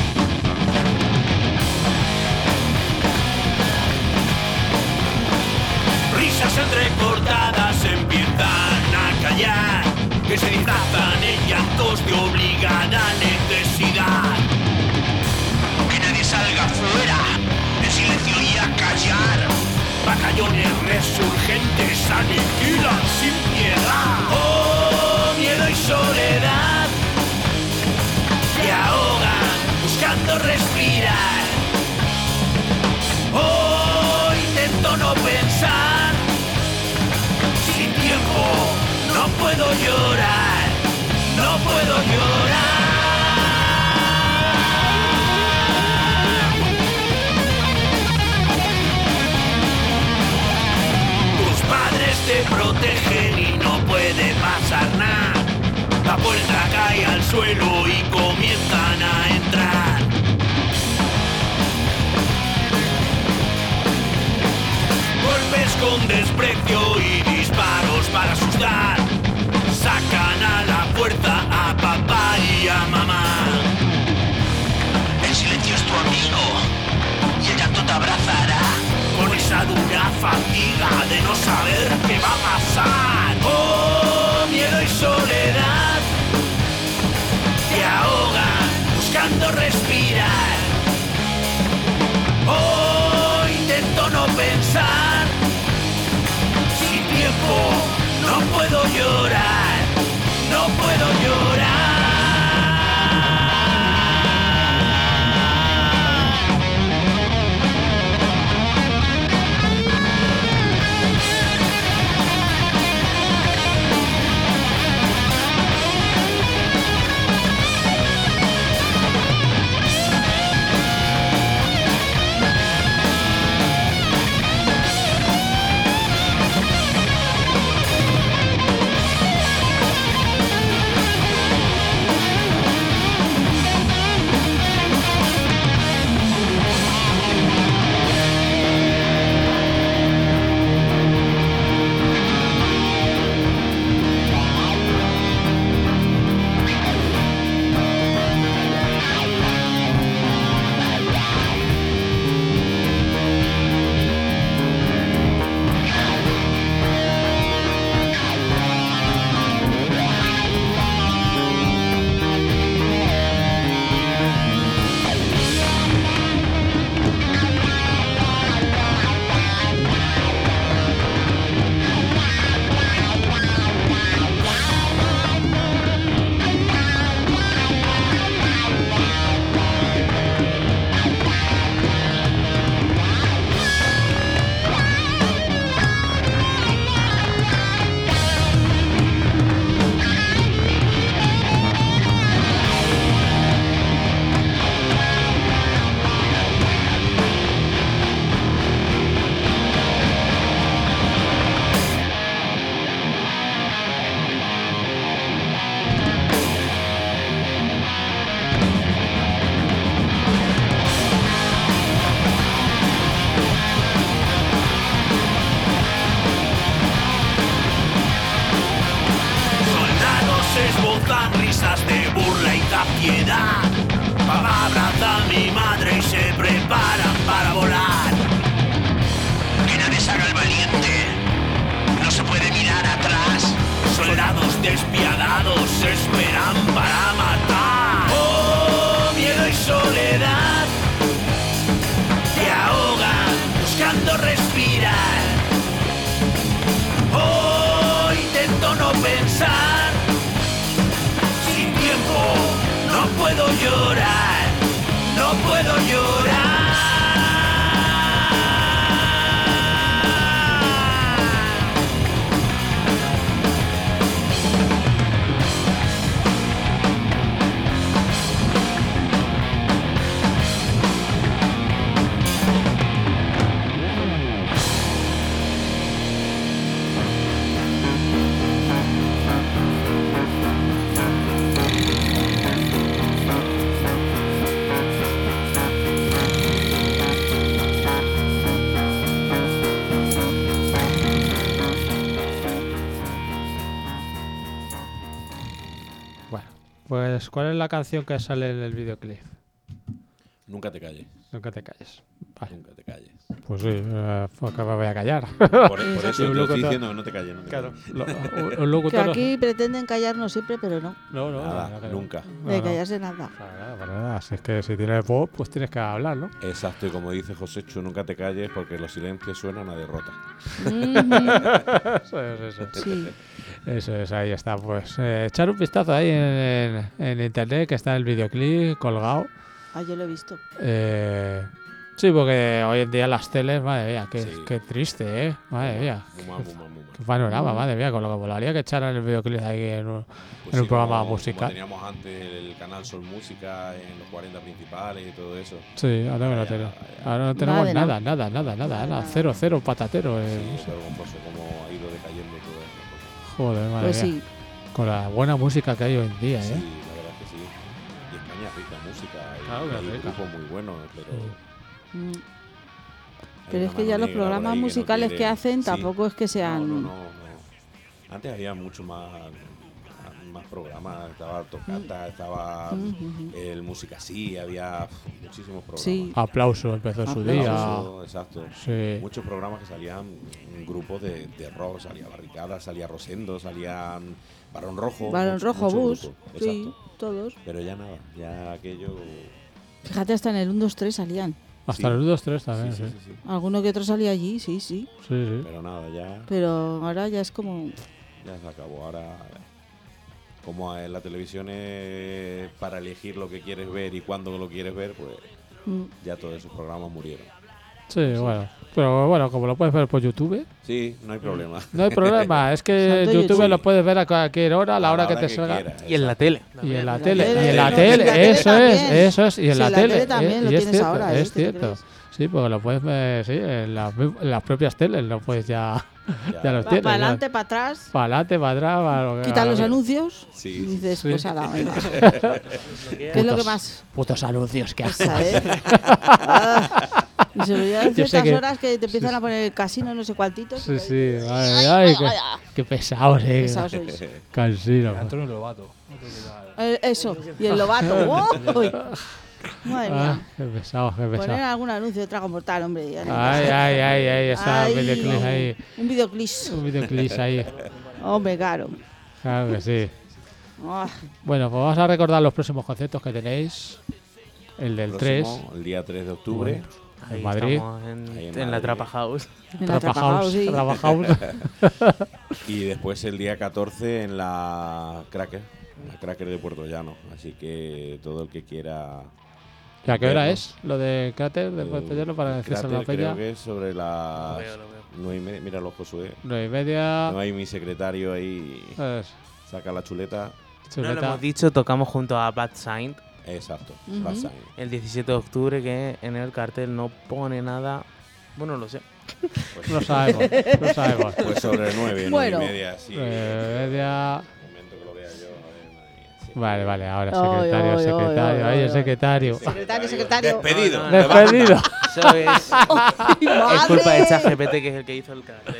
Risas entrecortadas empiezan a callar, que se disfrazan en llantos de obligada necesidad. Que nadie salga fuera, en silencio y a callar. Batallones resurgentes aniquilan sin piedad. Oh, miedo y soledad que ahogan buscando respirar. Oh, intento no pensar. Sin tiempo no puedo llorar. No puedo llorar. Tus padres te protegen y no puede pasar nada. La puerta cae al suelo y comienzan a entrar. Golpes con desprecio y disparos para asustar. Sacan a la fuerza a papá y a mamá. El silencio es tu amigo y el llanto te abrazará. Con esa dura fatiga de no saber qué va a pasar. Oh, miedo y soledad te ahogan buscando respirar. Oh, intento no pensar. Sin tiempo no puedo llorar. No puedo llorar. puedo llorar, no puedo llorar. Pues, ¿cuál es la canción que sale en el videoclip? Nunca te calles. Nunca te calles. Vale. Nunca te calles. Pues sí, eh, porque me voy a callar. Por, por eso Sí, te un estoy locutor- diciendo que no te calles. No te Claro, calles. lo- un- un Que locutor. aquí pretenden callarnos siempre, pero no. No, no, Nada, no, no, no. nunca. No, De no. callarse nada. Para nada, para nada. Si es que si tienes voz, pues tienes que hablar, ¿no? Exacto, y como dice Joséchu, nunca te calles porque los silencios suenan a derrota. Ujú. Eso es, eso es. Sí. Eso es, ahí está. Pues eh, echar un vistazo ahí en, en- en internet, que está el videoclip colgado. Ah, yo lo he visto. Eh, sí, porque hoy en día las teles, madre mía, qué, Sí. qué triste, ¿eh? Madre mía. Muy mal, muy mal, muy mal. Qué panorama, madre mía, con lo que molaría que echaran el videoclip ahí en un, Pues en un sí, programa como- musical. Como teníamos antes el canal Sol Música en los cuarenta principales y todo eso. Sí, ahora no, Ya, tenemos, ya. ahora no tenemos de nada, nada, nada, nada, Nada, nada, nada. cero, cero, patatero. eh, Sí, no sé. vergonzoso cómo ha ido decayendo todo esto. Joder, madre Pues mía. sí. Con la buena música que hay hoy en día, Sí, ¿eh? la verdad es que sí. Y España es rica en música. y Claro que hay es rica. grupos muy buenos, pero. Mm. hay Pero una es que ya mano los negra por programas ahí que no musicales que quieren- hacen Sí. tampoco es que sean. No, no, no, no. Antes había mucho más, más programas. Estaba Tocata, estaba Ujú. el Música Sí, había muchísimos programas. Sí. Aplauso empezó en su Aplauso. día. Eso, exacto. Sí. Muchos programas que salían mm, grupos de, de rock, salía Barricada, salía Rosendo, salían Barón Rojo. Balón mucho- Rojo, muchos Bus. grupos, Sí, exacto. todos. Pero ya nada, ya aquello. Fíjate, hasta en el uno, dos, tres salían. Hasta Sí. el uno, dos, tres Sí, también, sí, sí. sí, sí. Alguno que otro salía allí, sí, sí. Sí, sí. Pero nada, ya, Pero ahora ya es como. ya se acabó. Ahora, como en la televisión es para elegir lo que quieres ver y cuándo lo quieres ver, pues mm, ya todos esos programas murieron. Sí, bueno. Pero bueno, como lo puedes ver por YouTube, Sí, no hay problema. no hay problema. Es que Santo YouTube YouTube. lo puedes ver a cualquier hora, a la A hora que te salga. quieras, Y en la exacto. tele. Y en la En la tele, tele, y en la no, tele, en la tele eso es, también. eso es, y en Sí, la en la tele, tele también eh, lo y es tienes cierto, ahora, ¿eh? es ¿Qué te cierto. crees? Sí, porque lo puedes ver, sí, en las, en las propias teles, lo puedes ya, ya los Va tienes. para adelante, para atrás. Para adelante, para atrás, para lo que Quitar los haga. anuncios. Sí, Y sí, dices, sí. pues ahora, venga. ¿Qué es lo que Putos- más? Putos anuncios que Esa, hacen. ¿eh? Ah, y se me olvidan Yo sé ciertas que- horas que te empiezan a poner el casino, no sé cuántitos. Sí, y sí, dices, madre "Ay, mía, ay, ay, qué, ay, ay". qué pesados, eh. Pesados sois. Cansino. Antonio Lobato. Otro que tal. Eh, Eso, y el lobato. ¡Uy! Madre Ah, mía. qué pesado, qué Poner pesado. algún anuncio de Trago Mortal, hombre. ya no Ay, pasa. ay, ay, ay, está Ay, un videoclip ahí. Un videoclip. Un videoclip ahí. Hombre, claro. Claro que sí. Ah, Bueno, pues vamos a recordar los próximos conciertos que tenéis. El del tres, Próximo, el día tres de octubre. en Ahí Madrid. estamos en, Ahí en en la Madrid. Trapa House. en la Trapa Trapa House, House, sí. Trapa House. Y después el día catorce en la Cracker, la Cracker de Puerto Llano. Así que todo el que quiera. ¿Y a qué hora vernos, es lo de Cráter de el- Puerto Llano para el decirse a la Cracker peña? Creo que es sobre Lo las veo, lo veo. nueve y media. Míralo, Josué. Nueve y media. No hay mi secretario ahí. Es, Saca la chuleta. No lo chuleta. hemos dicho, tocamos junto a Bad Saint Exacto. Ujú. Bad Sign. el diecisiete de octubre, que en el cartel no pone nada. Bueno, lo sé. Pues, No sabemos, no sabemos. pues sobre nueve, Bueno. nueve y media, sí. Nueve y media. Un momento que lo vea yo. A ver, madre mía, sí. Vale, vale, ahora Ay, secretario, ay, ay, secretario. ay, Ahí el ay. secretario. Secretario, secretario. Despedido. No, no, no. Despedido. Eso es, es ¡Madre! culpa de ChatGPT, que es el que hizo el cartel.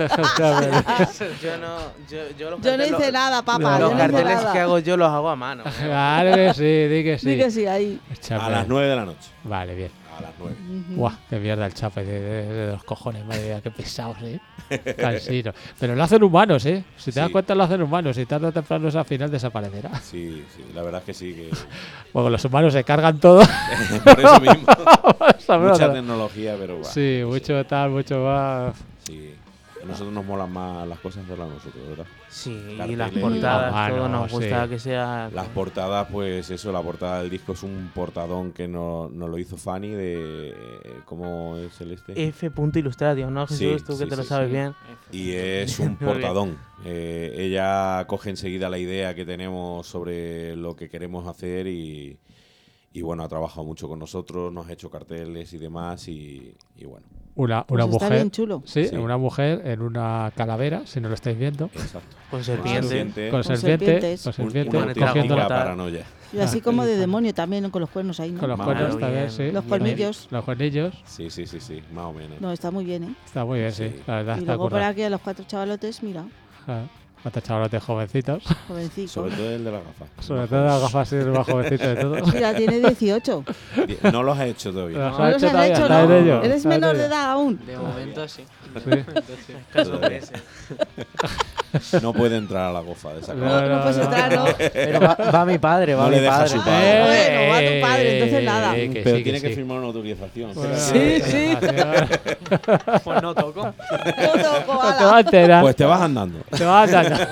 Yo no, yo, yo los Yo no carteles- hice nada, papá. Los yo no hice carteles nada. que hago yo los hago a mano. ¿eh? Claro que sí, di que sí. Sí que sí, ahí. El chape. A las nueve de la noche. Vale, bien. A las nueve. Buah, qué mierda el chape de, de- de los cojones, madre mía, qué pesados, eh. Cansino. Pero lo hacen humanos, eh. Si te das Sí. cuenta, lo hacen humanos. Y tarde o temprano eso al final desaparecerá. Sí, sí. La verdad es que sí. Que Porque los humanos se cargan todo. por eso mismo. Esa Mucha broma. tecnología, pero va. Sí, mucho tal, mucho más. Sí. A nosotros nos molan más las cosas de las nosotros, ¿verdad? Sí, y Carteles. las portadas, Ah, todo no, nos gusta sí. que sea... Las portadas, pues eso, la portada del disco es un portadón que nos, nos lo hizo Fanny de... ¿Cómo es el este? F. Illustration, ¿no, Sí, Jesús? Tú que sí, te lo sí, sabes sí. bien. Y es un Muy bien. portadón. Eh, ella coge enseguida la idea que tenemos sobre lo que queremos hacer y, y bueno, ha trabajado mucho con nosotros, nos ha hecho carteles y demás y, y bueno, Una, Pues una está mujer. bien chulo. Sí, Sí. una mujer en una calavera, si no lo estáis viendo. exacto. Con serpiente. Serpiente, Con Con serpiente, serpientes. con un- serpiente, una Con cogiendo auténtica la, auténtica paranoia. Y así como de demonio también, ¿no? Con los cuernos ahí, ¿no? con los Más cuernos o también, menos. sí. Los Bien. colmillos. Los cuernillos. Sí, sí, sí, sí, más o menos. No, está muy bien, ¿eh? Está muy bien, sí. Sí. La verdad Y está luego por currado. aquí a los cuatro chavalotes, mira, Ah, cuántos chavalotes jovencitos. jovencicos. Sobre todo el de las gafas. Sobre todo las gafas, sí, el más jovencito de todos. Mira, tiene dieciocho. No los ha hecho todavía. Los ¿No ha los hecho has todavía, hecho, está en no? ello, Eres está en menor de ello. edad aún. De momento sí. Sí. Caso de ese. No puede entrar a la gofa de esa No, cara. No, no puedes entrar, ¿no? Pero va, va mi padre, va No le mi deja padre. su Ah, padre. bueno, va tu padre, entonces nada. Eh, que Pero sí, tiene que, sí. firmar una autorización. Bueno, Sí, sí. Pues no toco. No toco, Te ala. va a enterar. Pues te vas andando. Te va a enterar.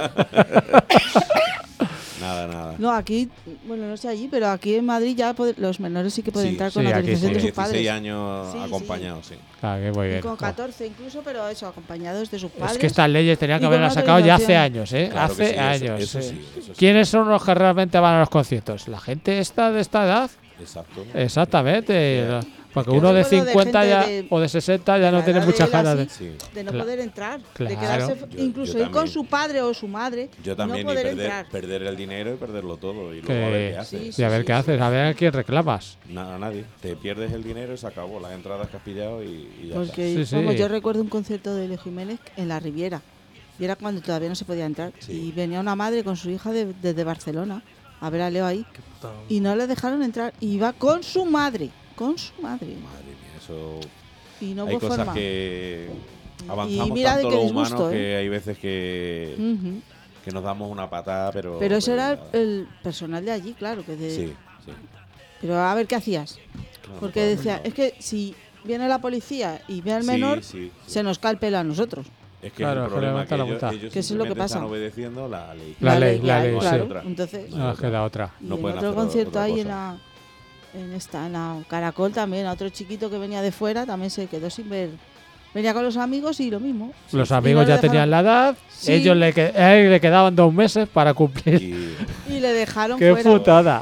Nada, nada. No, aquí, bueno, no sé allí, pero aquí en Madrid ya pod- los menores sí que pueden Sí, entrar con sí, aquí autorización sí. de sus dieciséis padres. años Sí, sí. acompañados, sí. Claro, que muy Y bien. con catorce incluso, pero eso, acompañados de sus padres. Es que estas leyes tenían Y que con haberlas sacado ya hace autorización. años, ¿eh? Claro que hace sí, eso- años. eso eh. sí, eso sí. ¿Quiénes son los que realmente van a los conciertos? La gente esta de esta edad. Exacto. Exactamente. Porque Yo uno de recuerdo de cincuenta gente ya de- o de sesenta ya de no la tiene edad de muchas él ganas de. así. Sí. De no Cla- poder entrar, claro. de quedarse, Yo- incluso yo ir con también. su padre o su madre Yo y también, no y poder perder, entrar. perder el dinero y perderlo todo. Y luego Que- a ver qué haces. Sí, Y a ver sí, qué sí. haces, a ver a quién reclamas. Nada, a nadie. Te pierdes el dinero y se acabó. Las entradas que has pillado y, y ya Porque Sí, sí. vamos, yo recuerdo un concierto de Leo Jiménez en la Riviera y era cuando todavía no se podía entrar. Sí. Y venía una madre con su hija de- desde Barcelona a ver a Leo ahí Puta. y no le dejaron entrar. Y iba con su madre, con su madre. está. Madre mía, eso. Y no hay hubo cosas forma. que Y avanzamos mira de tanto qué los disgusto, humanos ¿eh? que hay veces que, Ujú. que nos damos una patada, pero. Pero eso era el, nada. el personal de allí, claro. que de, Sí, sí. Pero a ver qué hacías. Claro, Porque claro, decía, claro. es que si viene la policía y ve al Sí, menor, sí, sí. se nos cae el pelo a nosotros. Es que Claro, el es que problema levanta es que la ellos, multa. ellos Que eso es lo que simplemente están pasa. obedeciendo la ley. La ley, que la hay, ley, claro. sí. Entonces, No queda otra. y No en pueden otro hacer concierto otra ahí en cosa. la, en esta, en la Caracol también, a otro chiquito que venía de fuera también se quedó sin ver. Venía con los amigos y lo mismo. Los Y amigos no le ya dejaron- tenían la edad, Sí. ellos le, que- a él le quedaban dos meses para cumplir. Y Y le dejaron ¡Qué fuera. putada!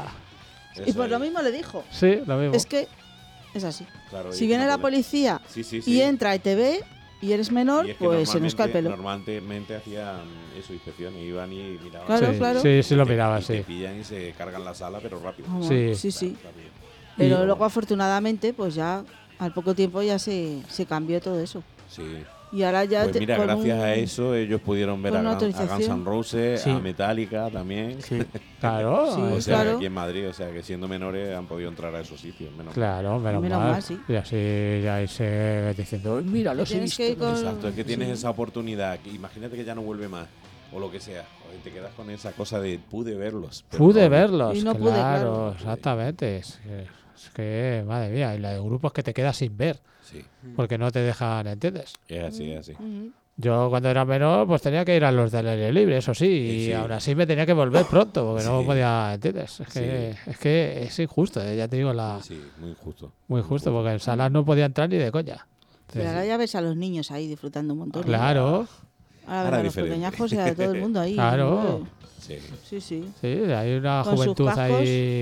Y eso pues lo es, mismo le dijo. Sí, lo mismo. Es que es así. claro, Si y viene no la puede- policía Sí, sí, y sí. entra y te ve y eres menor, Y es que pues se nos cae el pelo. normalmente, Normalmente hacían eso, inspecciones, iban y miraban. Claro, sí, claro. sí, sí lo Te- miraba, y Te sí. pillan y se cargan la sala, pero rápido. Vamos, Sí. sí, sí. Claro, rápido. Pero Y- luego afortunadamente, pues ya al poco tiempo ya se, se cambió todo eso. Sí. Y ahora ya Pues te- mira, con gracias un- a eso ellos pudieron ver con a, una Gun- a Guns autorización. N' Roses, Sí. a Metallica también. Sí. Claro, Sí, O sea, claro. aquí en Madrid, o sea, que siendo menores han podido entrar a esos sitios. Menos mal. claro, menos, Menos mal. mal, sí. Y así ya irse diciendo, "Uy, mira, los he Tienes visto". que ir con- Exacto, es que tienes sí. esa oportunidad. que Imagínate que ya no vuelve más, o lo que sea. Joder, te quedas con esa cosa de pude verlos. pero Pude no- verlos, Y no claro, pude, claro. exactamente. Es que, es que, madre mía, y la de grupos que te quedas sin ver, Sí, porque no te dejan, ¿entiendes? es así, es así. Ujú. Yo cuando era menor, pues tenía que ir a los del aire libre, eso sí, y Sí. aún así me tenía que volver pronto, porque no Sí. podía, ¿entiendes? Es que, es que es injusto, eh, ya te digo, la, Sí, muy injusto. muy justo, porque en salas no podía entrar ni de coña. Y ahora ya ves a los niños ahí disfrutando un montón. Claro, Ahora ves Ahora a los diferente. pequeñajos y a todo el mundo ahí. Claro. Sí, Sí, sí. sí, hay una Con sus juventud ahí cascos.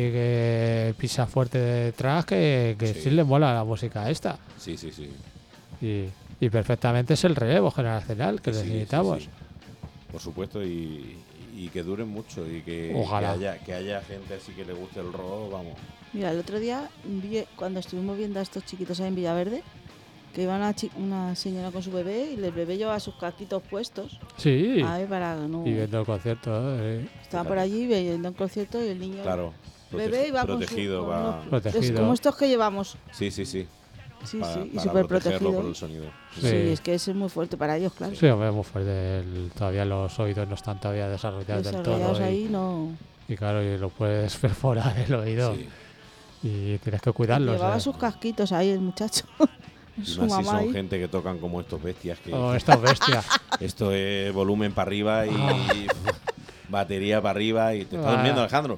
que pisa fuerte detrás que, que sí. Sí. le mola la música esta. sí, sí, sí. Y, y perfectamente es el relevo generacional que Sí, sí, necesitamos. sí. Por supuesto, y, y que duren mucho y que, Ojalá. que haya, que haya gente así que le guste el rock, vamos. Mira, el otro día, vi, cuando estuvimos viendo a estos chiquitos ahí en Villaverde, que iba una, chi- una señora con su bebé y el bebé llevaba sus casquitos puestos. Sí, Ahí para no. y viendo el concierto. ¿eh? Estaban por allí viendo un concierto y el niño. Claro, Bebé protege- iba con su- protegido, con va. unos- Protegido. Es como estos que llevamos. Sí, sí, sí. Sí, para, sí, y para súper protegerlo protegido. por el sonido. Sí. Sí. es que ese es muy fuerte para ellos, claro. Sí, hombre, muy fuerte. El- todavía los oídos no están todavía desarrollados del Desarrollados todo. Y, ahí no. y claro, y lo puedes perforar el oído. Sí. Y tienes que cuidarlos. Llevaba ¿eh? sus casquitos ahí el muchacho. Y Su más si mamá son ahí. gente que tocan como estos bestias que Oh, estas bestias. esto es volumen para arriba y batería para arriba y te estás Ah. durmiendo, Alejandro.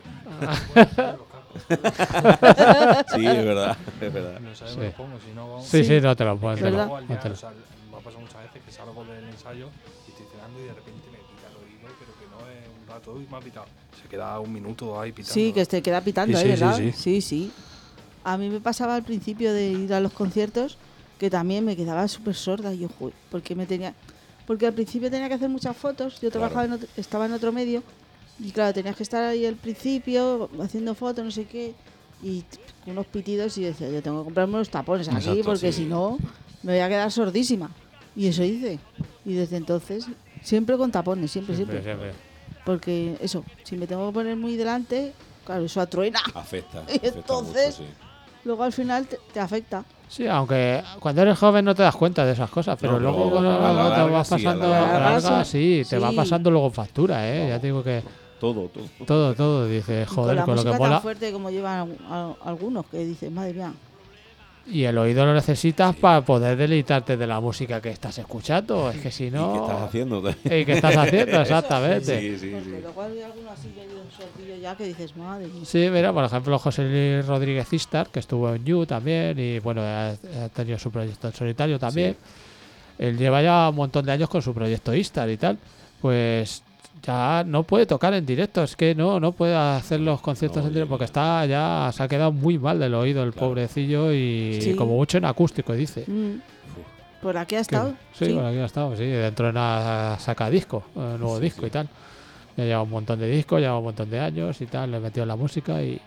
Sí, es verdad, es verdad. No sé, Sí. me lo pongo, si no vamos. Sí, Sí. sí, no te lo puedo. ¿Verdad? Luego al No día, te lo- o sea, me ha pasado muchas veces que salgo del ensayo y estoy cenando y de repente me pita el oído, pero que no es un rato y me ha pitado. Se queda un minuto ahí pitando. Sí, que te queda pitando, Sí, ¿eh? sí, ¿Verdad? sí, Sí, sí. A mí me pasaba al principio de ir a los conciertos que también me quedaba súper sorda y yo, joder, porque me tenía... Porque al principio tenía que hacer muchas fotos, yo trabajaba en otro- estaba en otro medio y claro, tenías que estar ahí al principio haciendo fotos, no sé qué, y t- unos pitidos y decía, yo tengo que comprarme unos tapones aquí Exacto, porque sí. si no me voy a quedar sordísima. Y eso hice. Y desde entonces, siempre con tapones, siempre, siempre. Siempre, siempre. Porque eso, si me tengo que poner muy delante, claro, eso atruena. Afecta, Y afecta entonces- mucho, sí. Luego al final te, te afecta. Sí, aunque cuando eres joven no te das cuenta de esas cosas, pero No, luego pero con a la el larga te vas sí, a la pasando a la larga larga, sí. sí, te va Sí. pasando luego factura, ¿eh? Ya te digo que Todo, todo. todo, todo, dices, Y joder, con con la lo que música mola. tan fuerte como llevan a- a- algunos, que dices, madre mía. Y el oído lo necesitas para poder deleitarte de la música que estás escuchando. Es que si ¿Y no. qué estás haciendo? ¿Y qué estás haciendo? Exactamente. Sí, sí, Porque sí. luego hay algunos así que hay un sordillo ya que dices, madre mía. Sí, mira, por ejemplo, José Luis Rodríguez Istar, que estuvo en You también, y bueno, ha, ha tenido su proyecto en solitario también. Él lleva ya un montón de años con su proyecto Istar y tal. Pues ya no puede tocar en directo, es que no, no puede hacer los conciertos No, en directo ya, porque ya. está ya, se ha quedado muy mal del oído el Claro. pobrecillo y Sí. como mucho en acústico, dice. Mm. Por aquí ha Que- estado. Sí, Sí. por aquí ha estado, sí. Dentro de nada saca disco, eh, nuevo Sí, disco sí. y tal. Ya lleva un montón de discos, lleva un montón de años y tal. Le he metido en la música y.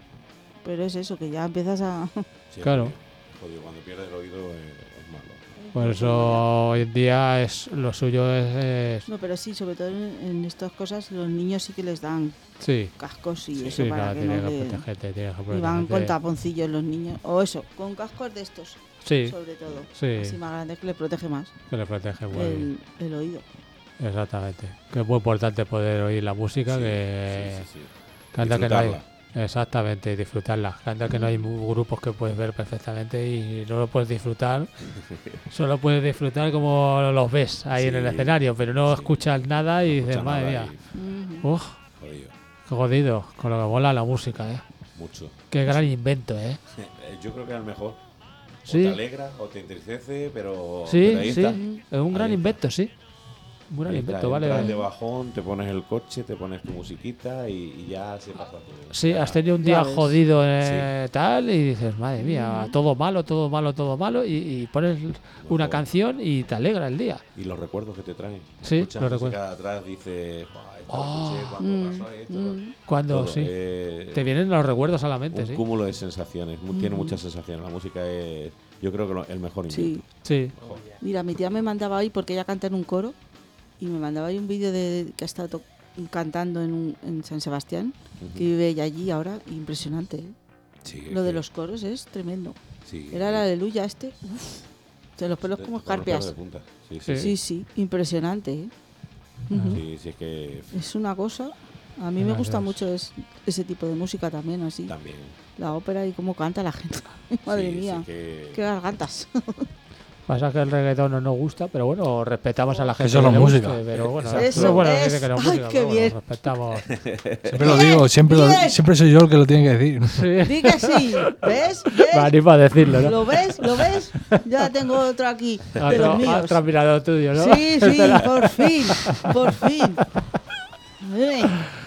Pero es eso, que ya empiezas a... Sí, Claro. jodido. Jodido, cuando pierdes el oído es, es malo. Por eso hoy en día es lo suyo es. es- No, pero sí, sobre todo en, en estas cosas, los niños sí que les dan sí, cascos y sí, eso para claro, que tiene no que le... protegerte, tiene que Y van con protegerte. taponcillos los niños. O eso, con cascos de estos, Sí, sobre todo. sí, Así más grandes que les protege más que le protege muy bien. el, el oído. Exactamente. Que es muy importante poder oír la música, Sí, que. sí, sí, sí. que anda que no hay. Disfrutarla. Exactamente, disfrutarla. Que anda que no hay mu- grupos que puedes ver perfectamente y no lo puedes disfrutar. Solo puedes disfrutar como los ves ahí en el Sí, escenario, pero no sí. escuchas nada y No dices, escucha madre nada mía, y- Ujú. uff, jodido, qué jodido, con lo que mola la música, ¿eh? mucho. Qué gran invento, ¿eh? Eh, Yo creo que es el mejor. Sí. O te alegra o te entristece, pero, Sí, pero ahí sí, está. es un gran Ahí está. invento, sí. Un gran Ahí está, invento, vale. entras de vale. bajón, te pones el coche, te pones tu musiquita y, y ya se pasa todo. Sí, Ya- has tenido un Ya día ves. jodido eh, tal y dices, madre mía, Mm. todo malo, todo malo, todo malo y, y pones una Mejor. canción y te alegra el día. Y los recuerdos que te traen. Sí, Escuchas los música recuerdos. de atrás, dices, "Buah, esto lo Ah. escuché cuando Mm, pasó esto". mm. Cuando, Todo, sí, eh, te vienen los recuerdos a la mente, un sí. cúmulo de sensaciones. mu- Tiene Ujú. muchas sensaciones. La música es, yo creo que lo- el mejor Sí. invento. Sí, Mejor. Mira, mi tía me mandaba ahí, porque ella canta en un coro, y me mandaba ahí un vídeo de que ha estado to- cantando en, un- en San Sebastián, Ujú. que vive ella allí ahora, impresionante. ¿eh? Sí, Lo es de que- los coros es tremendo. sí, Era el aleluya este, uf, de los pelos te- como te pone los pelos escarpias. de punta. Sí, Sí. sí, Sí, sí, impresionante. ¿eh? Ujú. sí, sí, es que Es una cosa, a mí me Gracias. gusta mucho es, ese tipo de música también, así. también. La ópera y cómo canta la gente. Madre Sí, sí, mía, que- qué gargantas. pasa que el reggaetón no nos gusta, pero bueno, respetamos a la gente Eso que no le es música. guste, pero bueno, Eso no, bueno, es. dice que no es Ay, música, qué pero bueno, bien. respetamos. Siempre lo digo, siempre, lo- Bien. siempre soy yo el que lo tiene que decir. Sí. Di que sí, ¿ves? ¿Ves? Va, ni para decirlo, ¿no? ¿Lo ves? ¿Lo ves? Ya tengo otro aquí, de los Otro, míos. otro admirador tuyo, ¿no? Sí, sí, por fin, por fin. Eh,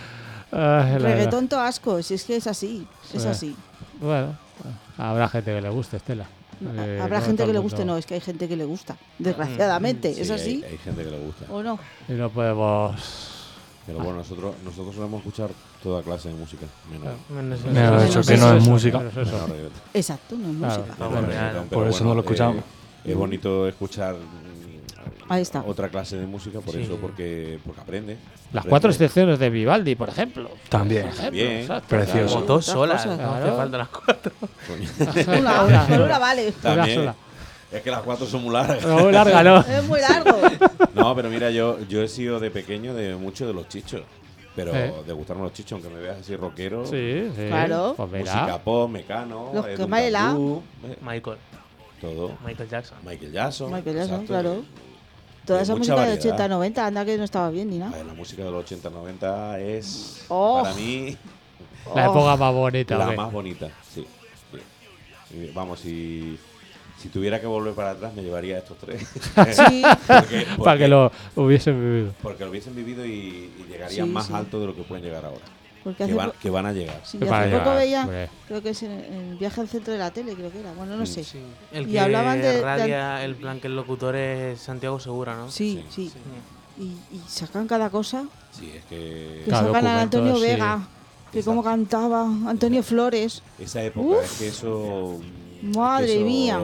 Ay, la reggaetón to asco, si es que es así, es Sí. así. verdad. Bueno, habrá gente que le guste, Estela. Eh, Habrá no gente todo que el le mundo- guste, no, es que hay gente que le gusta, desgraciadamente, sí, ¿es hay- así Hay, gente que le gusta. o no? Y no podemos. Pero bueno, nosotros, nosotros solemos escuchar toda clase de música. Menos, Menos Menos eso. eso, Menos que no eso, es música. menos eso. menos reggaetón. Exacto, no es Claro. música. No, Menos porque reggaetón, por pero eso no lo eh, escuchamos. es bonito escuchar mm, Ahí está. otra clase de música, por Sí. eso, porque, porque aprende. Las aprende. cuatro secciones de Vivaldi, por ejemplo. También. Por ejemplo, Bien. exacto, Precioso. Como dos Otras solas, cosas. no hace Claro. falta las cuatro. Coño. Una, una, con una vale. Una También. sola. Es que las cuatro son muy largas. No, muy larga, ¿no? Es muy largo. No, pero mira, yo, yo he sido de pequeño de mucho de los chichos. Pero Eh. de gustarme los chichos, aunque me veas así rockero. Sí, sí. Claro. Pues Música mira. pop, mecano. Los eh, que bailan. Duncan Du, eh, Michael. todo. Michael Jackson. Michael Jackson. Michael Jackson, exacto. claro. Toda Hay esa mucha música de variedad. ochenta noventa, anda que no estaba bien ni A nada. ver, la música de los ochenta noventa es, Oh. para mí, La Oh. época más bonita. la hombre. más bonita. Sí, sí. Y vamos, si, si tuviera que volver para atrás, me llevaría a estos tres. Sí, porque, porque- Para que lo hubiesen vivido. porque lo hubiesen vivido y, y llegarían Sí, más sí. alto de lo que pueden llegar ahora. porque Que hace, van, po- que van a llegar. sí, Que hace para poco llegar, veía, hombre. creo que es en el viaje al centro de la tele, creo que era. Bueno, no Mm. sé. Sí. El Y que hablaban de- de- radia el plan que el locutor es Santiago Segura, ¿no? Sí, sí. Sí. Y, y sacan cada cosa. Sí, es que Que Cada sacan a documento, Antonio sí. Vega, que Exacto. cómo cantaba, Antonio Flores. esa época, Uf. es que eso. es que Madre eso- mía.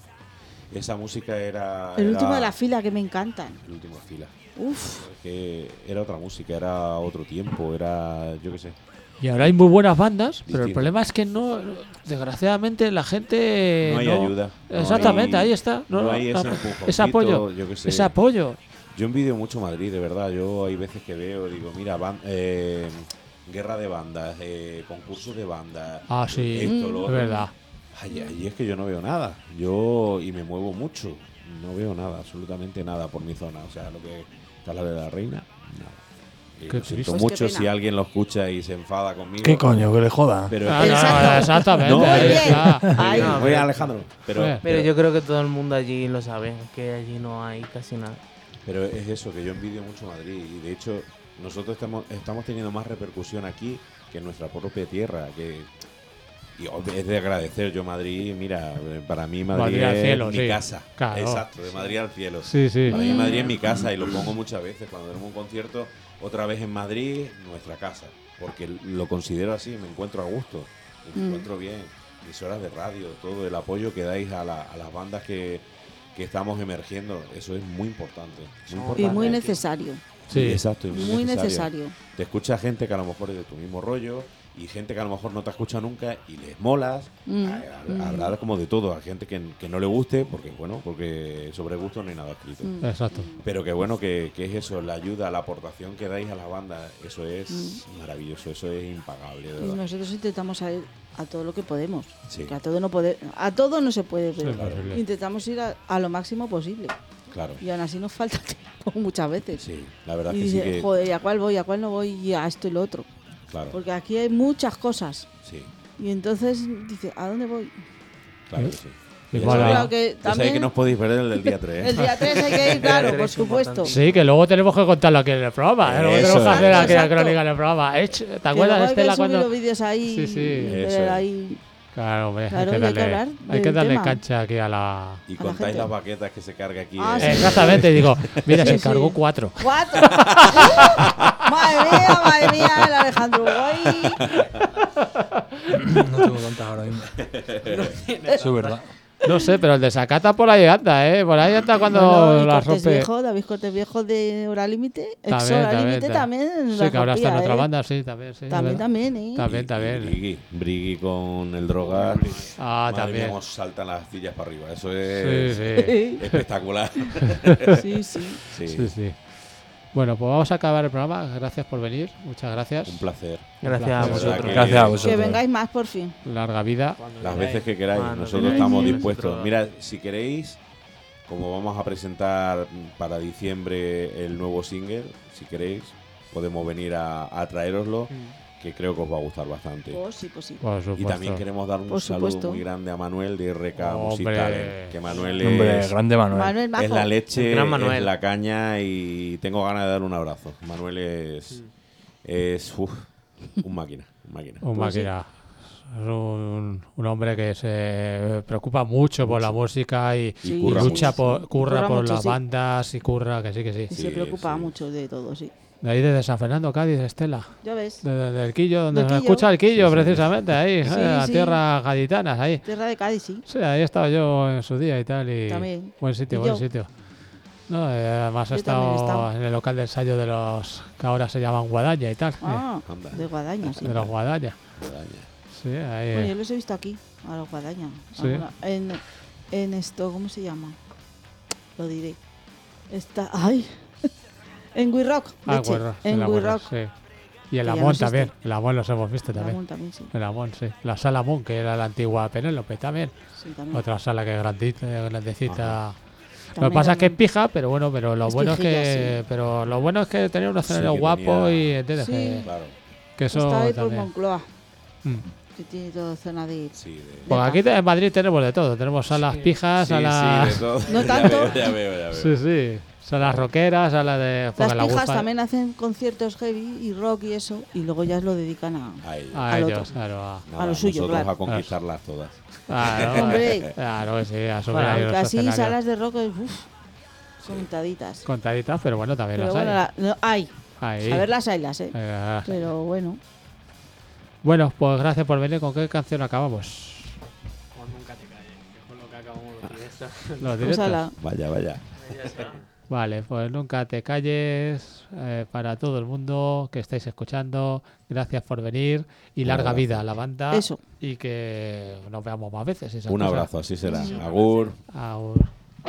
Esa música era. El era último de la fila, que me encantan. El último de fila. Uf, Es que era otra música, era otro tiempo, era. Yo qué sé. Y ahora hay muy buenas bandas, pero el Distinto. problema es que no, desgraciadamente la gente No hay ayuda. no Exactamente, hay- ahí está. No, no hay no, ese no, empujoncito, ese apoyo, yo qué sé. ese apoyo. Yo envidio mucho Madrid, de verdad. Yo hay veces que veo, digo, mira, ban- eh, guerra de bandas, eh, concursos de bandas. Ah, sí, esto, lo es otro. verdad. Ay, allí es que yo no veo nada. Yo, y me muevo mucho, no veo nada, absolutamente nada por mi zona. O sea, lo que está la de la reina, nada. Y Qué lo siento triste. Pues qué mucho pena. si alguien lo escucha y se enfada conmigo. ¿Qué coño? Que le joda. Pero Ah, no, Exacto. exactamente. No, ahí muy está. bien. Ahí. No, Oye, pero- Alejandro, pero, Eh. Pero yo creo que todo el mundo allí lo sabe, que allí no hay casi nada. Pero es eso, que yo envidio mucho Madrid. Y de hecho, nosotros estamos, estamos teniendo más repercusión aquí que en nuestra propia tierra. Que, y es de agradecer. Yo Madrid, mira, eh, para mí Madrid, Madrid al es cielo, mi sí. casa. Claro. Exacto, de Madrid al cielo. Sí, sí. Para mí Madrid es mi casa y lo pongo muchas veces. Cuando tenemos un concierto, otra vez en Madrid, nuestra casa. Porque lo considero así, me encuentro a gusto. Me Mm. encuentro bien. Mis horas de radio, todo el apoyo que dais a, la- a las bandas que, que estamos emergiendo, eso es muy importante. Muy y importante. muy necesario. Sí. Exacto, y Muy necesario. Te escucha gente que a lo mejor es de tu mismo rollo y gente que a lo mejor no te escucha nunca y les molas. Mm, Hay- mm. Habrá como de todo. Hay gente que, que no le guste, porque bueno, porque sobre gusto no hay nada escrito. Mm. Exacto. Pero que bueno, que, que es eso, la ayuda, la aportación que dais a la banda, eso es Mm. maravilloso, eso es impagable, de Y verdad. nosotros intentamos ir a todo lo que podemos. Sí. Que a todo no pode- a todo no se puede, pero Sí, posible. intentamos ir a, a lo máximo posible. Claro. Y aún así nos falta tiempo muchas veces. Sí, la verdad Y que sí dice, que. joder, ¿y a cuál voy? ¿A cuál no voy? Y a esto y lo otro. Claro, Porque aquí hay muchas cosas. sí, Y entonces dice, ¿a dónde voy? claro que sí. Y Ya mola. sabéis- Claro que ya sabéis también que no os podéis perder el del día tres. ¿eh? el día tres hay que ir, claro, El día por tres es importante. supuesto. Sí, que luego tenemos que contarlo aquí en el programa. ¿eh? Luego Eso tenemos que es. hacer Exacto, aquella exacto. crónica en el programa. Ech, ¿Te Que acuerdas, luego hay que Estela, subir cuando...? los vídeos ahí. Sí, sí. y ver Eso es. ahí. Claro, hombre, Claro, hay y que hay que darle, hablar hay que del darle tema. cancha aquí a la... Y a la contáis gente. las baquetas que se carga aquí. Ah, en- sí. Exactamente, digo, mira, Sí, se sí. cargó cuatro. ¡Cuatro! ¡Madre mía, madre mía! El Alejandro Guay. No tengo tantas ahora mismo. Eso es verdad. No sé, pero el de Sacata por ahí anda, ¿eh? Por ahí anda cuando Bueno, y la Cortés rompe. Viejo, David Cortés Viejo de Hora Límite. Ex También, Hora también, Límite también. también. Sí, la que ahora está en rompía, otra ¿eh? banda, sí, también, sí. También, ¿verdad? también, ¿eh? También, Y- también. y Brigui, Brigui con el droga. Ah, Madre también. mía, cómo saltan las sillas para arriba. Eso Sí, es sí. espectacular. Sí, sí. Sí, Sí, sí. Bueno, pues vamos a acabar el programa. Gracias por venir. Muchas gracias. un placer. Gracias a placer. De verdad vosotros. que Gracias a Que vosotros. vengáis más, por fin. Larga vida. Las veces que queráis, Cuando nosotros queráis, estamos sí. dispuestos. Nosotros- Mira, si queréis, como vamos a presentar para diciembre el nuevo single, si queréis, podemos venir a, a traeroslo, que creo que os va a gustar bastante. Pues sí, pues sí. Por supuesto. Y también queremos dar un Por saludo supuesto. muy grande a Manuel de R K Hombre. Music Talent, que Manuel Hombre, es, grande Manuel. Manuel Majo. es la leche, El gran es Manuel. la caña y tengo ganas de dar un abrazo. Manuel es, es uf, un máquina, un máquina. Un Pues sí. máquina. Es un, un hombre que se preocupa mucho por la música y, Y y curra lucha mucho. por, curra, Curra por mucho, las sí. bandas y curra, que sí, que sí. Y Sí, se preocupa sí. mucho de todo, sí. De ahí desde San Fernando, Cádiz, Estela. Ya ves. Desde del Quillo, donde Del se Quillo. escucha el Quillo, Sí, sí. precisamente, ahí, Sí, eh, la sí. tierra gaditanas, ahí. Tierra de Cádiz, sí. Sí, ahí he estado yo en su día y tal. Y También. Buen sitio, Y buen yo. sitio. No, eh, además he Yo también he estado estado. en el local de ensayo de los que ahora se llaman Guadaña y tal. Ah, Anda. de Guadaña, sí. eh, de los Guadaña. Daña. Sí, ahí. Bueno, eh. yo los he visto aquí, a los Guadaña. Sí. Alguna- En, en esto, ¿cómo se llama? Lo diré. Está, ay. En We Rock, Ah, leche, Guerra, en la We Guerra, Rock. sí. Y el que ya no Amón existe. también. El Amón los hemos visto El también. Amón también, sí. El Amón, sí. La sala Amón, que era la antigua Penélope también. Sí, también. Otra sala que es grandita, grandecita. Lo que También, pasa es que es también. pija, pero bueno, pero lo Es bueno es que, pijilla, pero lo bueno es que tenía un escenario que guapo tenía- y ¿entiendes? Sí. Que, Claro, que eso Está ahí por también. Moncloa, Mm. que tiene toda zona de... sí. De, Pues aquí te- en Madrid tenemos de todo, tenemos salas Sí. pijas, sí, salas, sí, de todo. No Ya tanto. veo, ya veo, ya veo. sí, sí, salas rockeras, salas de porque Las la pijas Gufa- también hacen conciertos heavy y rock y eso, y luego ya lo dedican a... A ellos. a al ellos, otro. claro, a- Nada, a lo suyo, nosotros claro. a conquistarlas todas. claro, Hombre. claro que sí, a subir Bueno, ahí los Casi escenarios. salas de rock, uf, contaditas. Contaditas, pero bueno, también Pero las bueno, hay. la- no, hay. Ahí. A ver las haylas, ¿eh? Eh, Pero bueno. Bueno, pues gracias por venir. ¿Con qué canción acabamos? O nunca te calles, que es con lo que acabamos de decir esto. Los Pues directos. ala. Vaya, vaya. Ya está. Vale, pues nunca te calles. eh, para todo el mundo que estáis escuchando, gracias por venir y larga abrazo. vida a la banda. Eso. Y que nos veamos más veces. y esas Un cosas. abrazo, así será. Agur. Agur.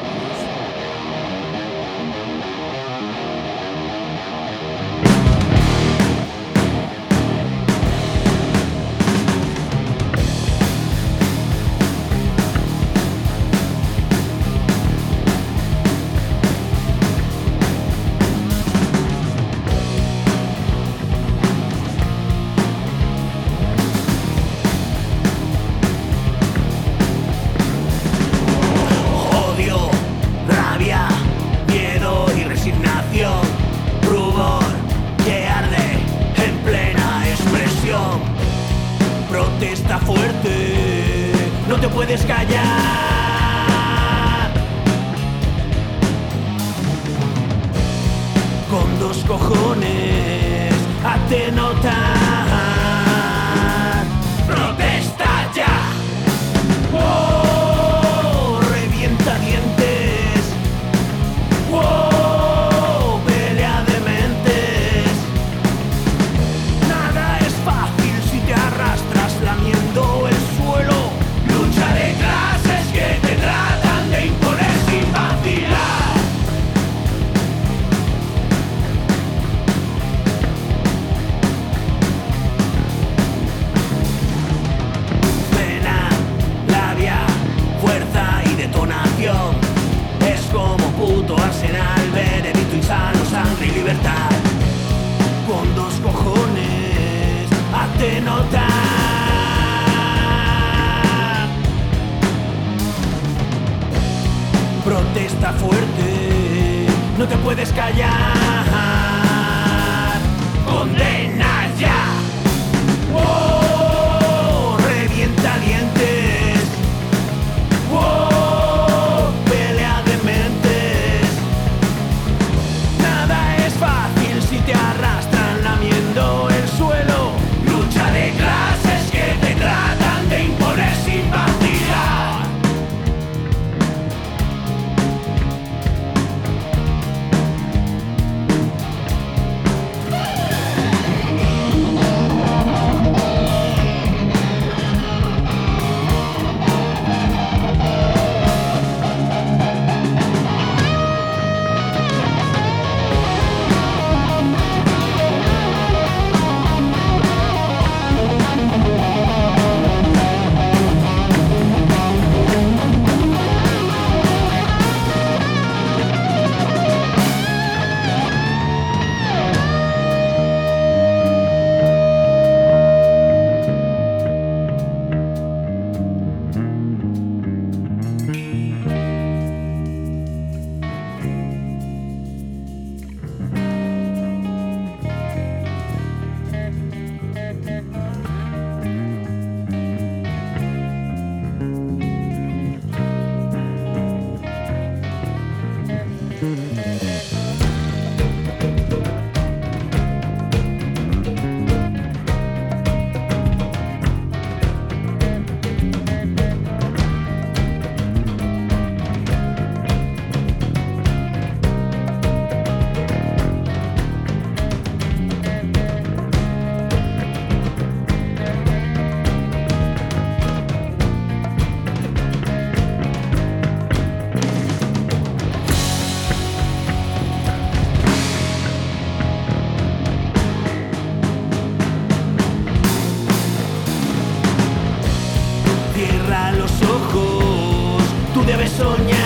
Odio, rabia, miedo y resignación, rubor que arde en plena expresión, protesta fuerte, no te puedes callar. Con dos cojones, hazte notar, protesta ya. ¡Oh! Revienta dientes. ¡Oh! Pelea de mentes. Nada es fácil si te arrastras lamiendo el suelo. Lucha de clases que te tratan de imponer sin vacilar. Pena, labia, fuerza y detonación. Es como puto arsenal, veredicto insano, sangre y libertad. Con dos cojones, hazte notar. Protesta fuerte, no te puedes callar. Condena ya. ¡Oh! Revienta dientes. ¡Oh! Pelea de mentes. Nada es fácil si te arrastran lamiendo el suelo. Lucha de clases que te tratan de imponer sin vacilar. soñar.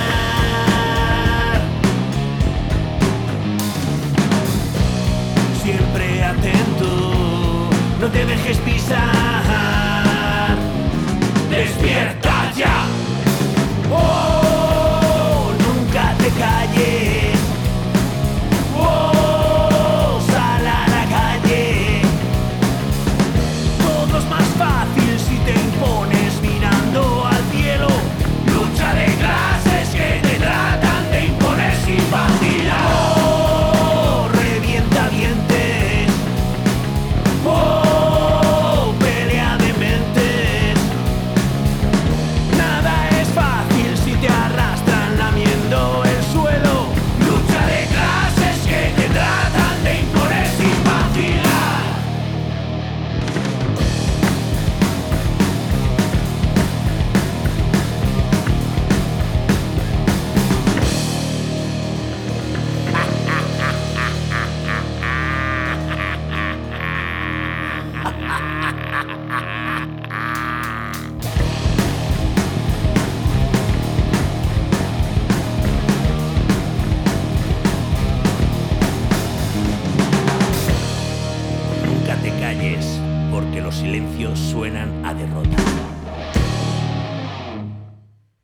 Siempre atento, no te dejes pisar. Despierta ya. Oh, nunca te calles. Oh, sal a la calle. Todo es más fácil si te impones mirando al cielo. Lucha de clases que te tratan de imponer sin vacilar. Oh, revienta dientes. Oh, pelea de mentes. Nada es fácil si te arrastran lamiendo el suelo. Lucha de clases que te tratan de imponer sin vacilar. Nunca te calles, porque los silencios suenan a derrota.